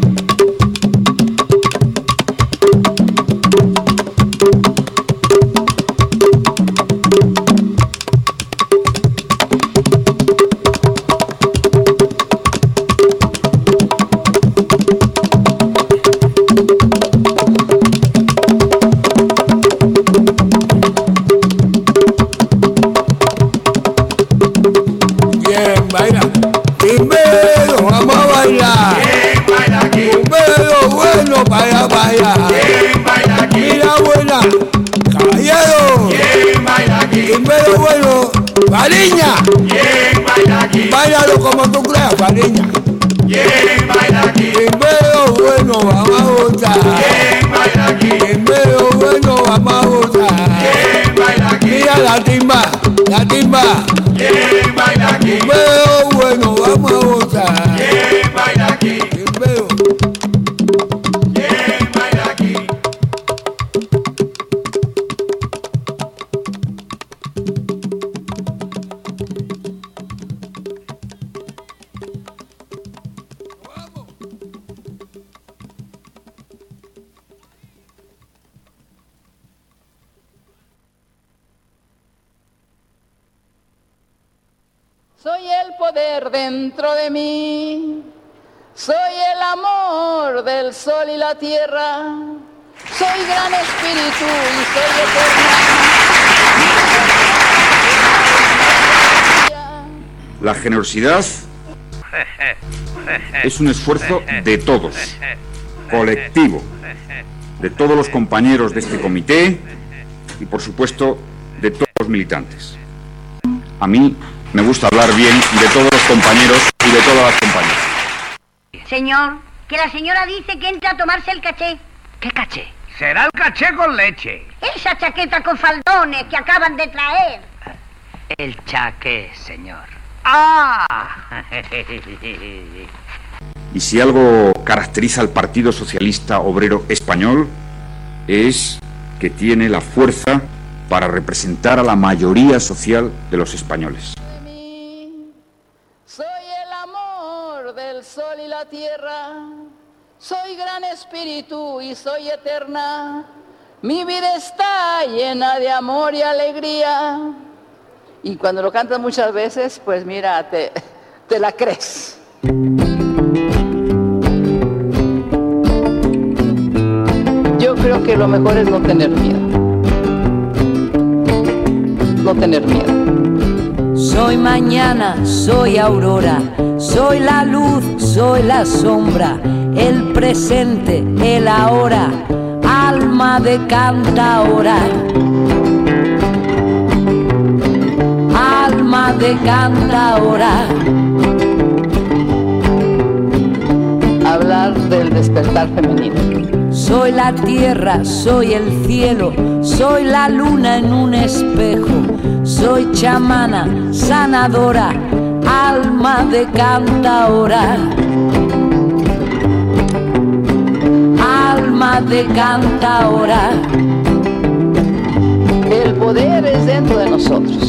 ¿Quién baila? Timbero, vamos a bailar. ¿Quién baila aquí? Timbero, bueno, para allá. ¿Quién baila aquí? Mira, buena, caballero. ¿Quién baila aquí? Timbero, bueno, Fariña. ¿Quién baila aquí? Báilalo como tú creas, Fariña. ¿Quién baila aquí? Timbero, bueno, vamos a votar. ¿Quién baila aquí? Timbero, bueno, vamos a votar. ¿Quién baila aquí? Mira la timba, la timba. ¿Quién baila aquí? Timbero, bueno, vamos a votar. ¿Quién baila aquí? Timbero. ¿Quién baila aquí? Soy el poder dentro de mí, soy el amor del sol y la tierra, soy gran espíritu y soy eterna. La generosidad es un esfuerzo de todos, colectivo, de todos los compañeros de este comité y, por supuesto, de todos los militantes. A mí me gusta hablar bien de todos los compañeros y de todas las compañeras. Señor, que la señora dice que entra a tomarse el caché. ¿Qué caché? Será el caché con leche. Esa chaqueta con faldones que acaban de traer. El chaqué, señor. ¡Ah! Y si algo caracteriza al Partido Socialista Obrero Español, es que tiene la fuerza para representar a la mayoría social de los españoles. Soy el amor del sol y la tierra, soy gran espíritu y soy eterna, mi vida está llena de amor y alegría. Y cuando lo cantas muchas veces, pues mira, te la crees. Yo creo que lo mejor es no tener miedo. No tener miedo. Soy mañana, soy aurora, soy la luz, soy la sombra, el presente, el ahora, alma de cantaora. Alma de cantaora. Hablar del despertar femenino. Soy la tierra, soy el cielo, soy la luna en un espejo, soy chamana, sanadora, alma de cantaora. Alma de cantaora. El poder es dentro de nosotros.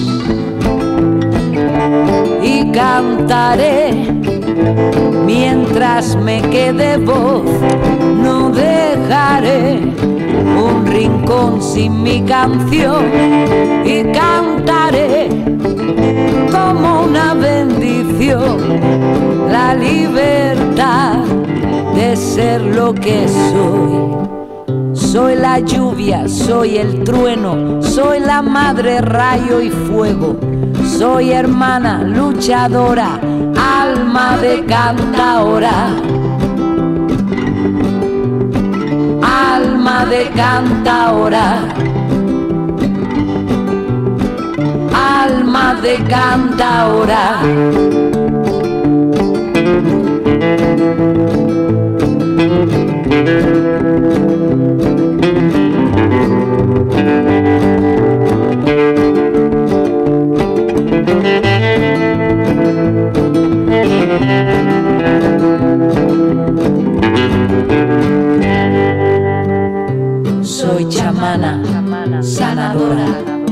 Y cantaré mientras me quede voz, no dejaré un rincón sin mi canción. Y cantaré como una bendición la libertad de ser lo que soy. Soy la lluvia, soy el trueno, soy la madre rayo y fuego, soy hermana luchadora, alma de cantaora. Alma de cantaora. Alma de cantaora. Soy chamana, sanadora,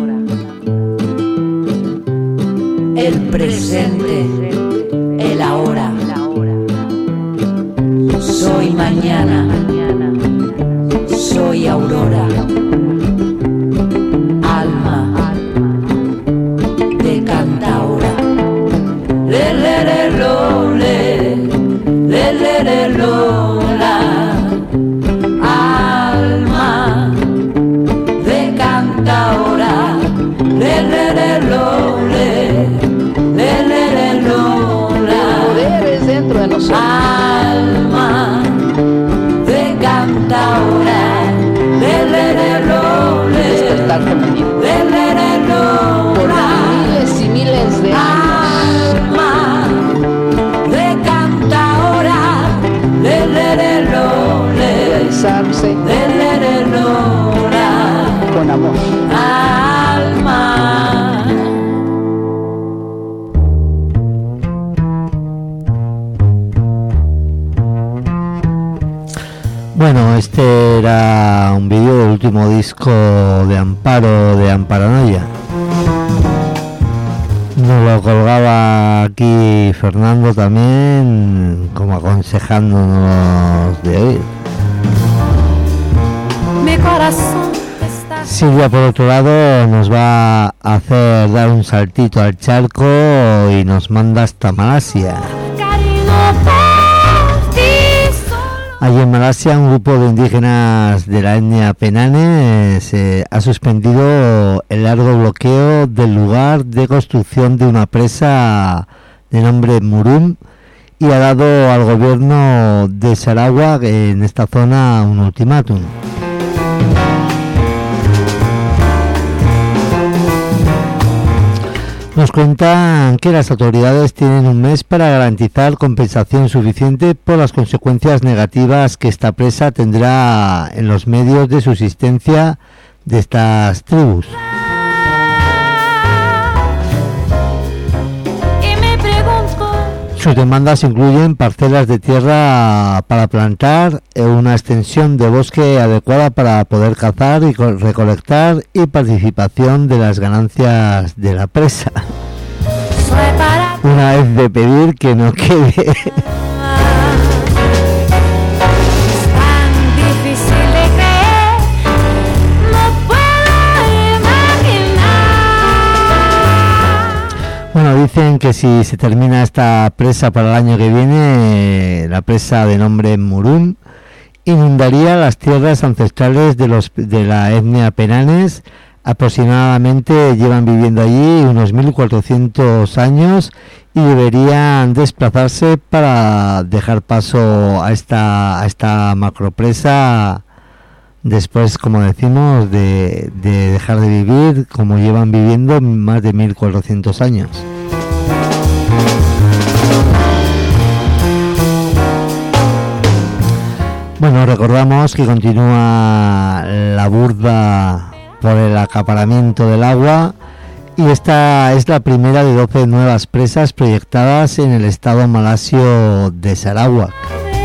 el presente, el ahora. Soy mañana, soy aurora, alma de cantaora. Le le le lo le, le le le lo la. Alma de cantaora, le le le lo le, le le le lo la. El poder es dentro de nosotros. Alma de cantaora, le le le lo le. Despertar femenino. Le le le lo por la. miles y miles de años. Alma de cantaora, le le le lo le. Realizarse Le le le lo la. con amor. Alma. Bueno, este era un vídeo del último disco de Amparo, de Amparanoia. Nos lo colgaba aquí Fernando también, como aconsejándonos de oír. Mi corazón está... Silvia, por otro lado, nos va a hacer dar un saltito al charco y nos manda hasta Malasia. Allí en Malasia, un grupo de indígenas de la etnia Penane ha suspendido el largo bloqueo del lugar de construcción de una presa de nombre Murum, y ha dado al gobierno de Sarawak en esta zona un ultimátum. Nos cuentan que las autoridades tienen un mes para garantizar compensación suficiente por las consecuencias negativas que esta presa tendrá en los medios de subsistencia de estas tribus. Sus demandas incluyen parcelas de tierra para plantar, una extensión de bosque adecuada para poder cazar y recolectar y participación de las ganancias de la presa. Una vez de pedir que no quede. Bueno, dicen que si se termina esta presa para el año que viene, la presa de nombre Murum inundaría las tierras ancestrales de la etnia Penanes. Aproximadamente llevan viviendo allí unos 1.400 años y deberían desplazarse para dejar paso a esta macropresa. Después, como decimos, de dejar de vivir como llevan viviendo más de 1.400 años. Bueno, recordamos que continúa la burla por el acaparamiento del agua y esta es la primera de 12 nuevas presas proyectadas en el estado malasio de Sarawak.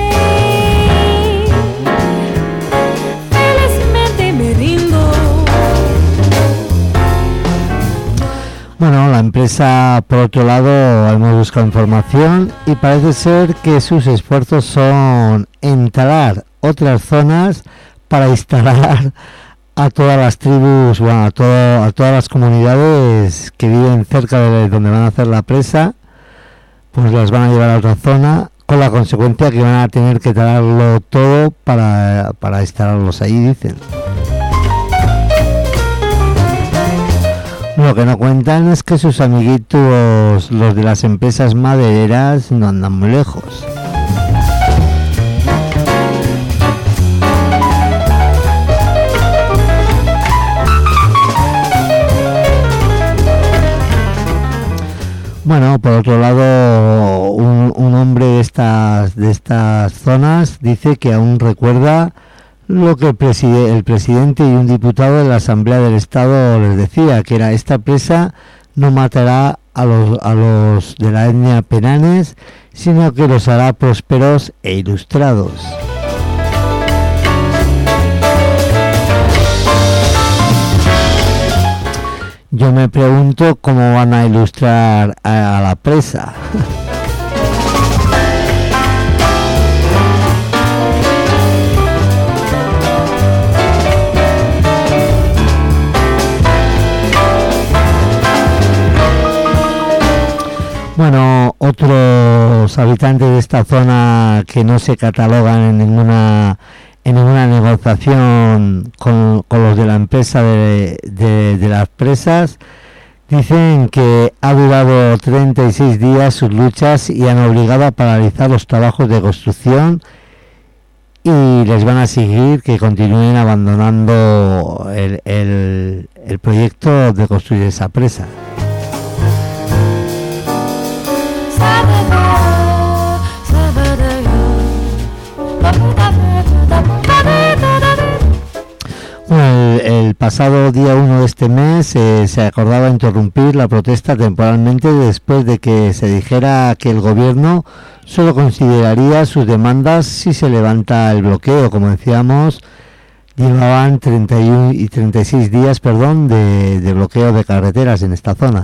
Bueno, la empresa, por otro lado, hemos buscado información y parece ser que sus esfuerzos son entalar otras zonas para instalar a todas las tribus, bueno, a todas las comunidades que viven cerca de donde van a hacer la presa, pues las van a llevar a otra zona, con la consecuencia que van a tener que talarlo todo para instalarlos ahí, dicen. Lo que no cuentan es que sus amiguitos, los de las empresas madereras, no andan muy lejos. Bueno, por otro lado, un hombre de estas zonas dice que aún recuerda lo que el presidente y un diputado de la Asamblea del Estado les decía, que era: esta presa no matará a los de la etnia Penanes, sino que los hará prósperos e ilustrados. Yo me pregunto cómo van a ilustrar a la presa. Bueno, otros habitantes de esta zona que no se catalogan en ninguna negociación con los de la empresa de las presas, dicen que ha durado 36 días sus luchas y han obligado a paralizar los trabajos de construcción y les van a exigir que continúen abandonando el proyecto de construir esa presa. Bueno, el pasado día 1 de este mes se acordaba interrumpir la protesta temporalmente después de que se dijera que el gobierno solo consideraría sus demandas si se levanta el bloqueo. Como decíamos, llevaban 31 y 36 días de bloqueo de carreteras en esta zona.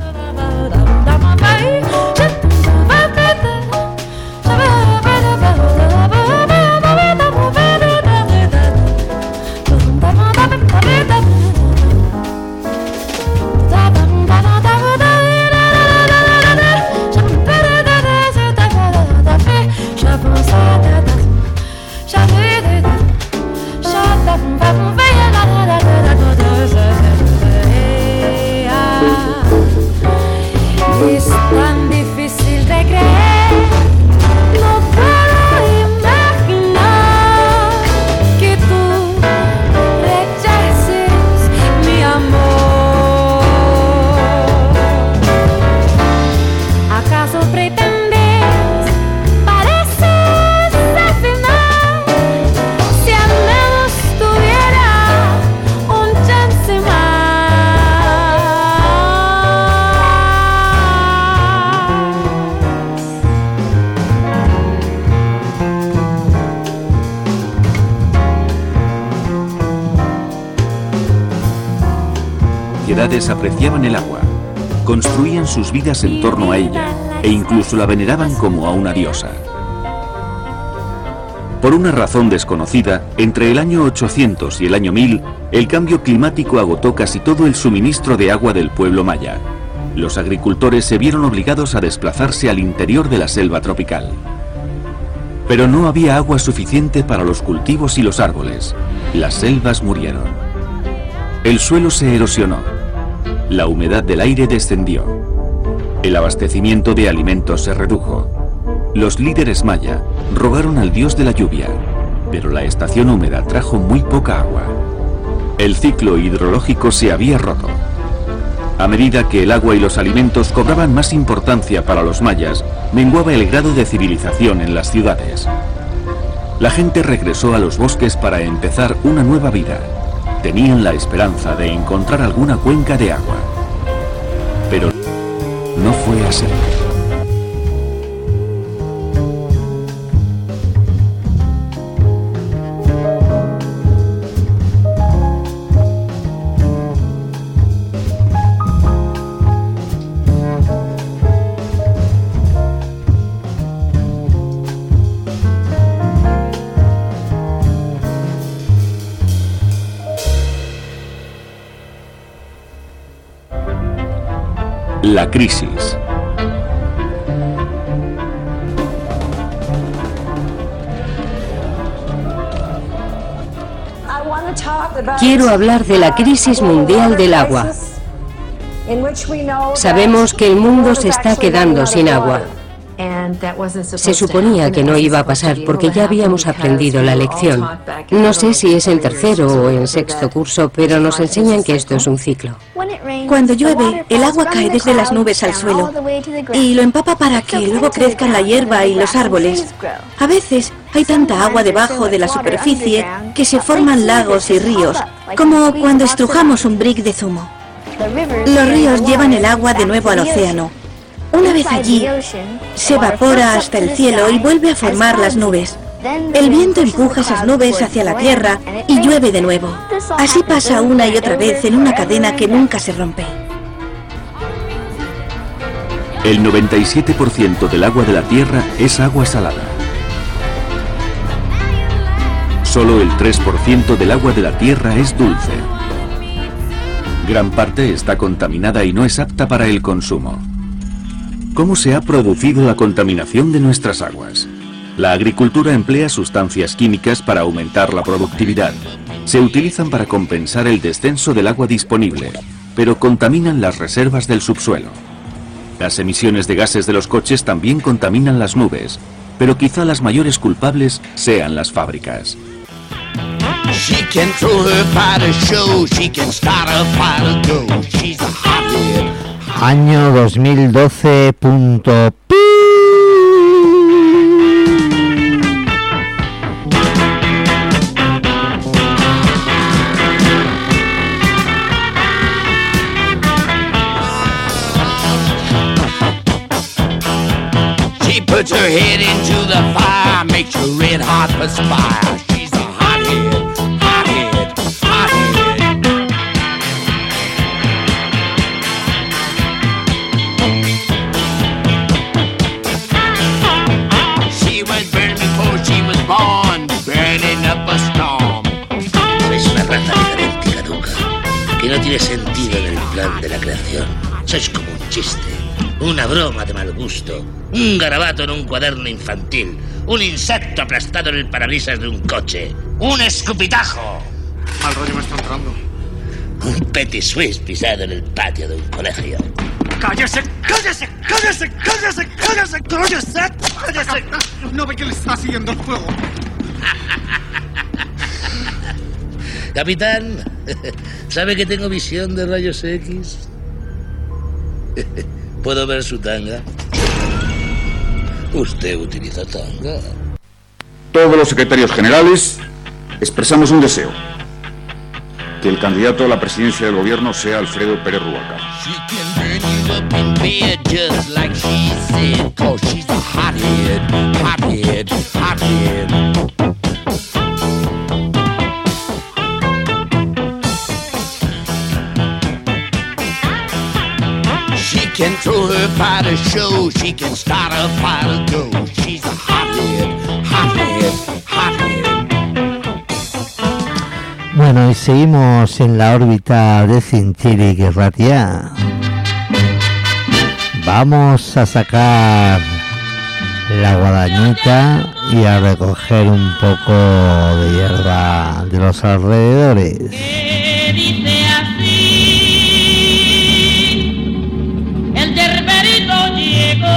Es tan difícil de creer. habitantes apreciaban el agua, construían sus vidas en torno a ella e incluso la veneraban como a una diosa. Por una razón desconocida, entre el año 800 y el año 1000, el cambio climático agotó casi todo el suministro de agua del pueblo maya. Los agricultores se vieron obligados a desplazarse al interior de la selva tropical. Pero no había agua suficiente para los cultivos y los árboles. Las selvas murieron. El suelo se erosionó. La humedad del aire descendió. El abastecimiento de alimentos se redujo. Los líderes maya rogaron al dios de la lluvia, pero la estación húmeda trajo muy poca agua. El ciclo hidrológico se había roto. A medida que el agua y los alimentos cobraban más importancia para los mayas, menguaba el grado de civilización en las ciudades. La gente regresó a los bosques para empezar una nueva vida. Tenían la esperanza de encontrar alguna cuenca de agua. Pero no fue así. La crisis. Quiero hablar de la crisis mundial del agua. Sabemos que el mundo se está quedando sin agua. Se suponía que no iba a pasar porque ya habíamos aprendido la lección. No sé si es en tercero o en sexto curso, pero nos enseñan que esto es un ciclo. Cuando llueve, el agua cae desde las nubes al suelo y lo empapa para que luego crezcan la hierba y los árboles. A veces hay tanta agua debajo de la superficie que se forman lagos y ríos, como cuando estrujamos un brick de zumo. Los ríos llevan el agua de nuevo al océano. Una vez allí, se evapora hasta el cielo y vuelve a formar las nubes. El viento empuja esas nubes hacia la tierra y llueve de nuevo. Así pasa una y otra vez en una cadena que nunca se rompe. El 97% del agua de la tierra es agua salada. Solo el 3% del agua de la tierra es dulce. Gran parte está contaminada y no es apta para el consumo. ¿Cómo se ha producido la contaminación de nuestras aguas? La agricultura emplea sustancias químicas para aumentar la productividad. Se utilizan para compensar el descenso del agua disponible, pero contaminan las reservas del subsuelo. Las emisiones de gases de los coches también contaminan las nubes, pero quizá las mayores culpables sean las fábricas. Año 2012. She puts her head into the fire, makes her red hot perspire. She's a hothead, hothead, hothead. She was burned before she was born, burning up a storm. Es una raza diferente y caduca, que no tiene sentido en el plan de la creación. Sois como un chiste, una broma de mal gusto, un garabato en un cuaderno infantil, un insecto aplastado en el parabrisas de un coche, un escupitajo. Mal rollo me está entrando. Un petit suisse pisado en el patio de un colegio. ¡Cállese! ¡Cállese! ¡Cállese! ¡Cállese! ¡Cállese! ¡Cállese! ¡Cállese! No ve que le está siguiendo el fuego. Capitán, ¿sabe que tengo visión de rayos X? ¿Puedo ver su tanga? Usted utiliza tanga. Todos los secretarios generales expresamos un deseo: que el candidato a la presidencia del gobierno sea Alfredo Pérez Rubalcaba. can throw her fight a show. She can start a fight a go. She's a hothead, hothead, hothead. Bueno, y seguimos en la órbita de Cintiri Guerratia. Vamos a sacar la guadañita y a recoger un poco de hierba de los alrededores. Dice así, el yerberito llegó,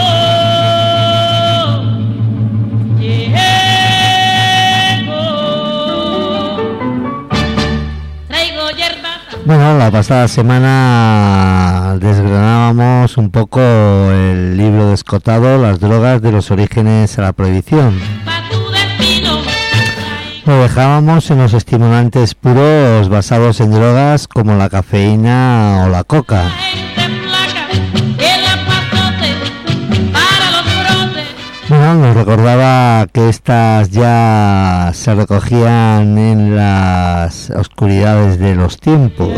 traigo hierba. Bueno, la pasada semana desgranábamos un poco el libro de Escotado, Las drogas de los orígenes a la prohibición. Lo dejábamos en los estimulantes puros basados en drogas como la cafeína o la coca. Bueno, nos recordaba que estas ya se recogían en las oscuridades de los tiempos.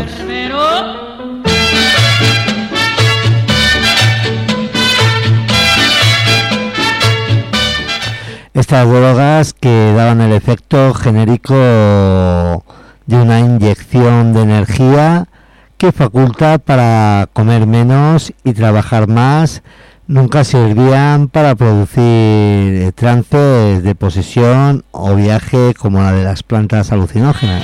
Estas drogas que daban el efecto genérico de una inyección de energía que faculta para comer menos y trabajar más, nunca servían para producir trances de posesión o viaje como la de las plantas alucinógenas.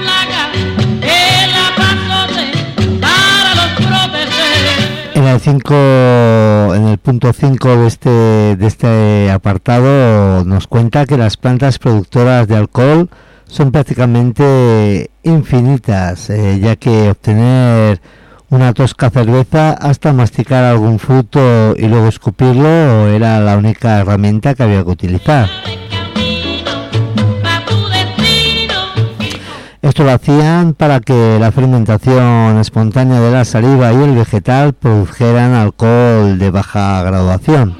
En el punto 5 de este apartado nos cuenta que las plantas productoras de alcohol son prácticamente infinitas, ya que obtener una tosca cerveza hasta masticar algún fruto y luego escupirlo era la única herramienta que había que utilizar. Esto lo hacían para que la fermentación espontánea de la saliva y el vegetal produjeran alcohol de baja graduación.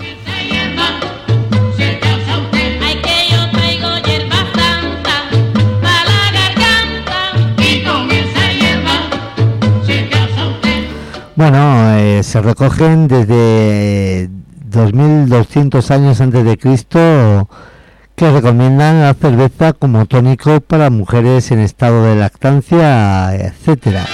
Bueno, se recogen desde 2200 años antes de Cristo que recomiendan la cerveza como tónico para mujeres en estado de lactancia, etcétera.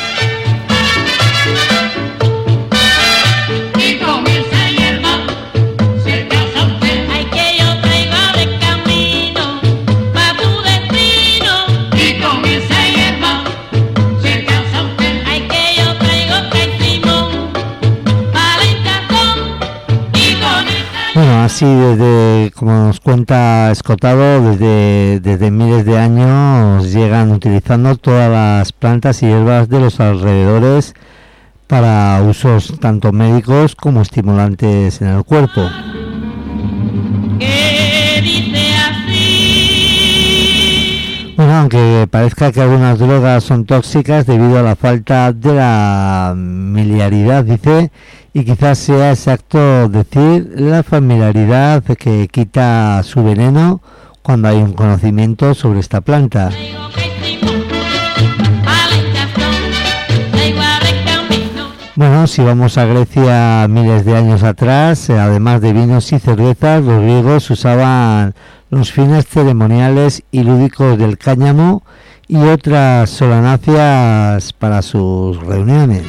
Bueno, así como nos cuenta Escotado, desde miles de años llegan utilizando todas las plantas y hierbas de los alrededores para usos tanto médicos como estimulantes en el cuerpo. Bueno, aunque parezca que algunas drogas son tóxicas debido a la falta de la familiaridad, dice, y quizás sea exacto decir la familiaridad que quita su veneno cuando hay un conocimiento sobre esta planta. Bueno, si vamos a Grecia miles de años atrás, además de vinos y cervezas, los griegos usaban los fines ceremoniales y lúdicos del cáñamo y otras solanáceas para sus reuniones.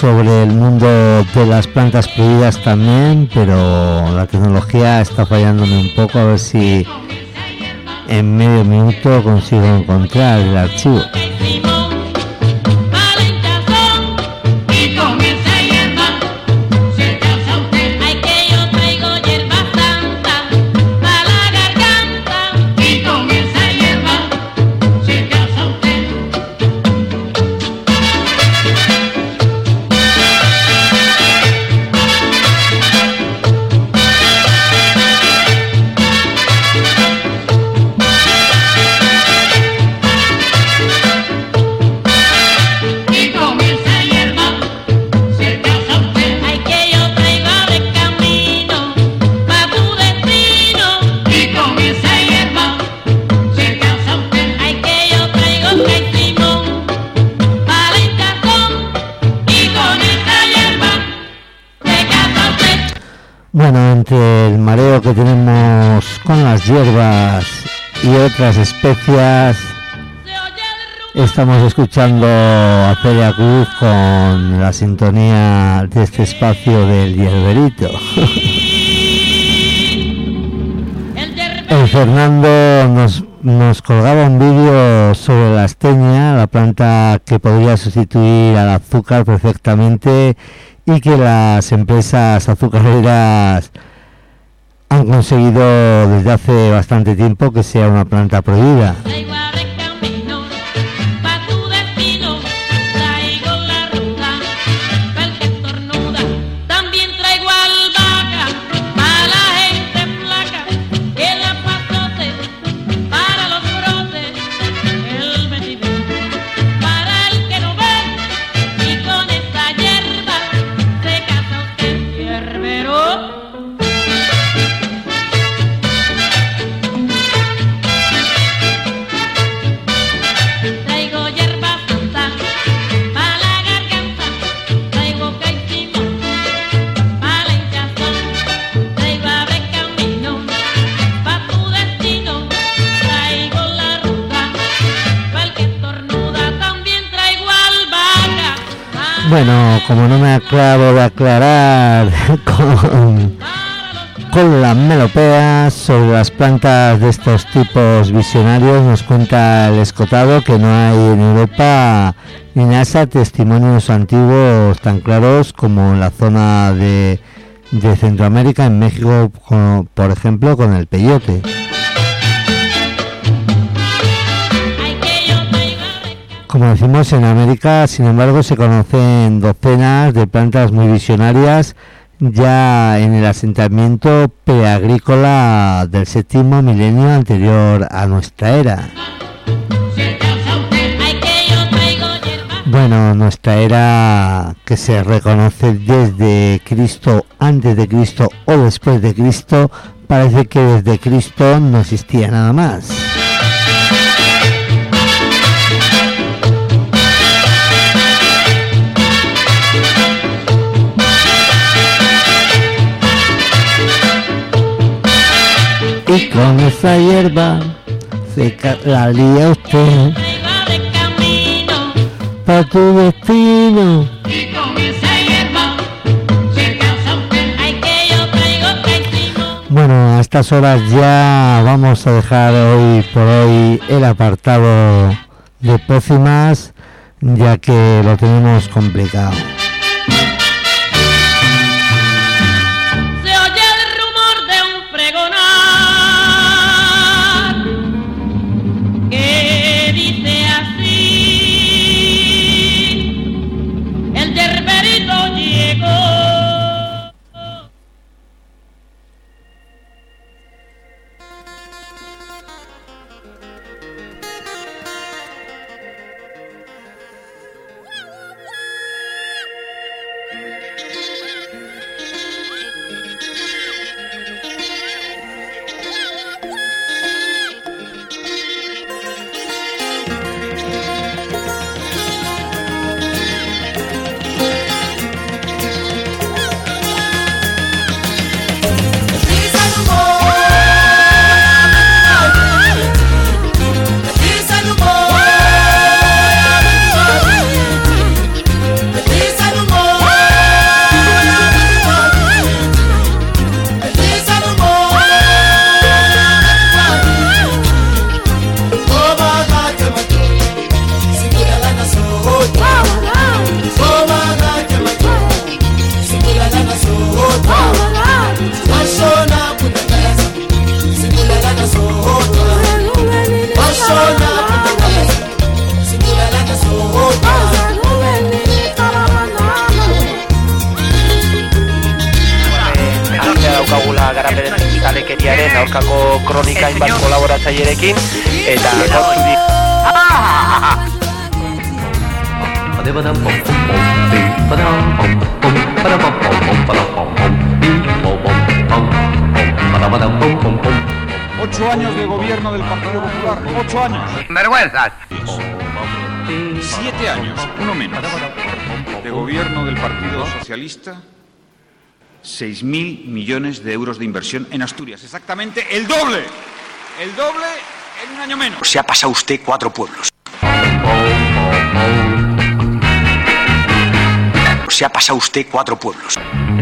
sobre el mundo de las plantas prohibidas también, pero la tecnología está fallándome un poco, a ver si en medio minuto consigo encontrar el archivo. Bueno, entre el mareo que tenemos con las hierbas y otras especias, estamos escuchando a Celia Cruz con la sintonía de este espacio del hierberito. El Fernando nos colgaba un vídeo sobre la astenia, la planta que podría sustituir al azúcar perfectamente, y que las empresas azucareras han conseguido desde hace bastante tiempo que sea una planta prohibida. Bueno, como no me acabo de aclarar con la melopea sobre las plantas de estos tipos visionarios, nos cuenta el escotado que no hay en Europa ni en Asia testimonios antiguos tan claros como en la zona de Centroamérica, en México, por ejemplo, con el peyote. Como decimos, en América, sin embargo, se conocen docenas de plantas muy visionarias ya en el asentamiento preagrícola del 7º milenio anterior a nuestra era. Bueno, nuestra era que se reconoce desde Cristo, antes de Cristo o después de Cristo, parece que desde Cristo no existía nada más. Y con esa hierba la lía usted para tu destino. Bueno, a estas horas ya vamos a dejar hoy por hoy el apartado de pócimas, ya que lo tenemos complicado. garapen talekeriaren aurkako kronika hainbat kolaboratzailerekin eta Ocho años de gobierno del Partido Popular, 8 años. ¡Vergüenzas! 7 años, uno menos, de gobierno del Partido Socialista. 6.000 millones de euros de inversión en Asturias, exactamente el doble en un año menos. Se ha pasado usted 4 pueblos. Se ha pasado usted 4 pueblos.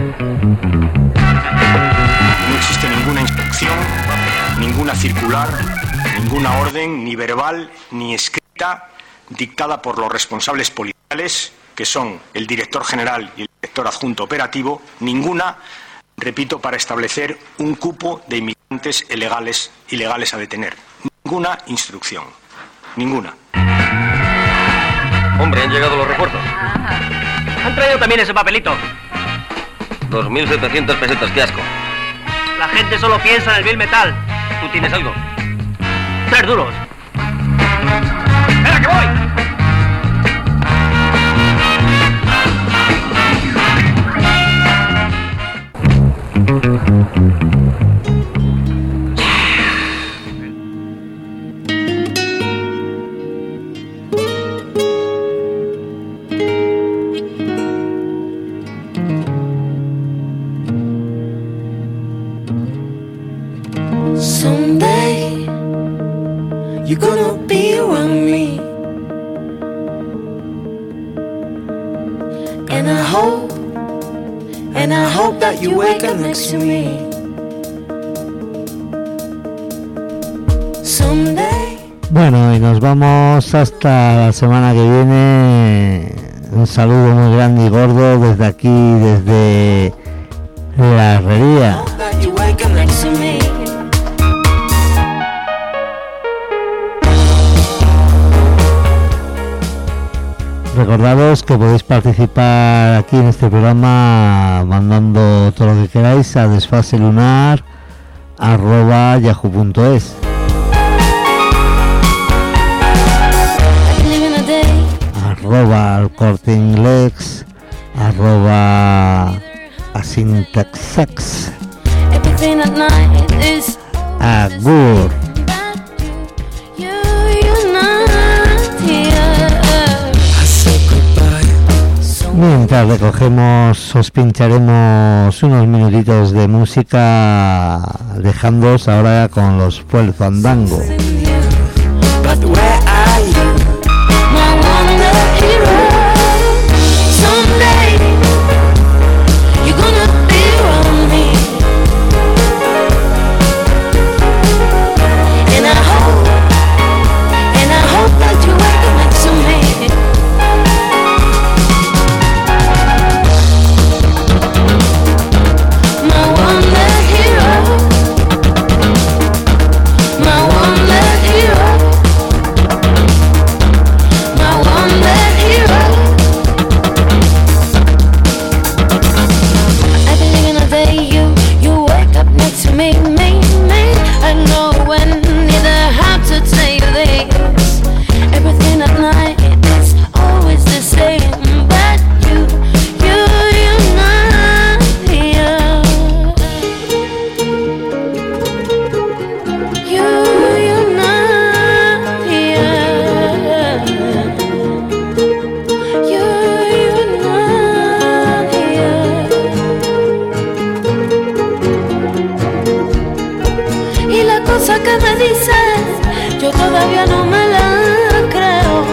No existe ninguna instrucción, ninguna circular, ninguna orden, ni verbal, ni escrita, dictada por los responsables policiales, que son el director general y el director adjunto operativo, ninguna, repito, para establecer un cupo de inmigrantes ilegales a detener. Ninguna instrucción. Ninguna. Hombre, han llegado los refuerzos. Han traído también ese papelito. 2.700 pesetas, qué asco. La gente solo piensa en el vil metal. ¿Tú tienes algo? 3 duros. ¡Espera, que voy! Someday you're gonna be around me, and I hope that you wake up next to me. Someday. Bueno, y nos vamos hasta la semana que viene. Un saludo muy grande y gordo desde aquí, desde la herrería. That you wake up next to me. Recordaros que podéis participar aquí en este programa mandando todo lo que queráis a desfaselunar@yahoo.es, @alcorteinglés, @asintexsex, @gur. Mientras recogemos, os pincharemos unos minutitos de música, dejándoos ahora con los Fuel Fandango. Que me dices, yo todavía no me la creo.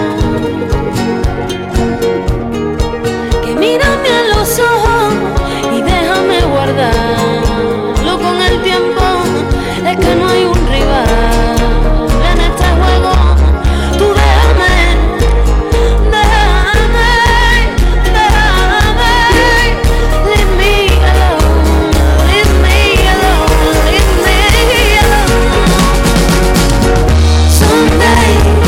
Que mírame a los ojos y déjame guardarlo con el tiempo. Es que no hay un rival en este juego. Tú déjame. Leave me alone, leave me alone, leave me alone. Someday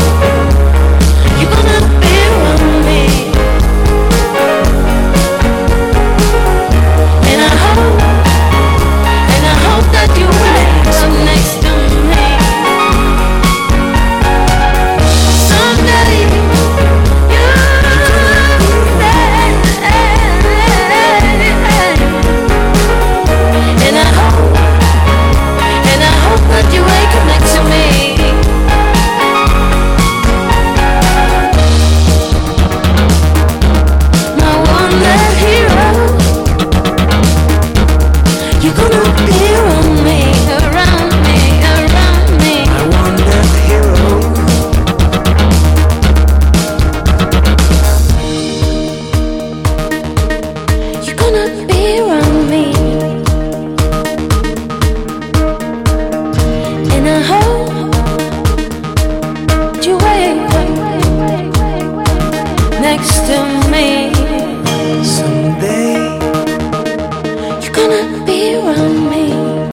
next to me.